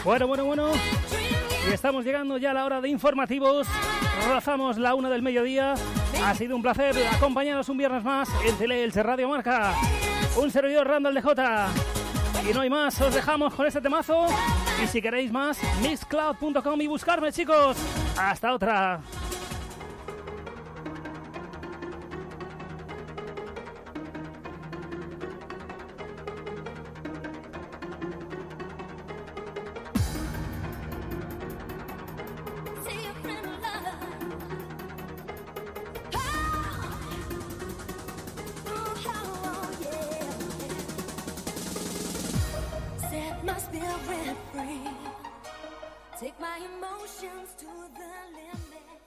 Bueno, bueno, bueno. Y estamos llegando ya a la hora de informativos. Rozamos la una del mediodía. Ha sido un placer acompañaros un viernes más en Teleelch Radio Marca. Un servidor Randall D J. Y no hay más, os dejamos con este temazo. Y si queréis más, mixcloud punto com y buscarme, chicos. Hasta otra. Set my spirit free. Take my emotions to the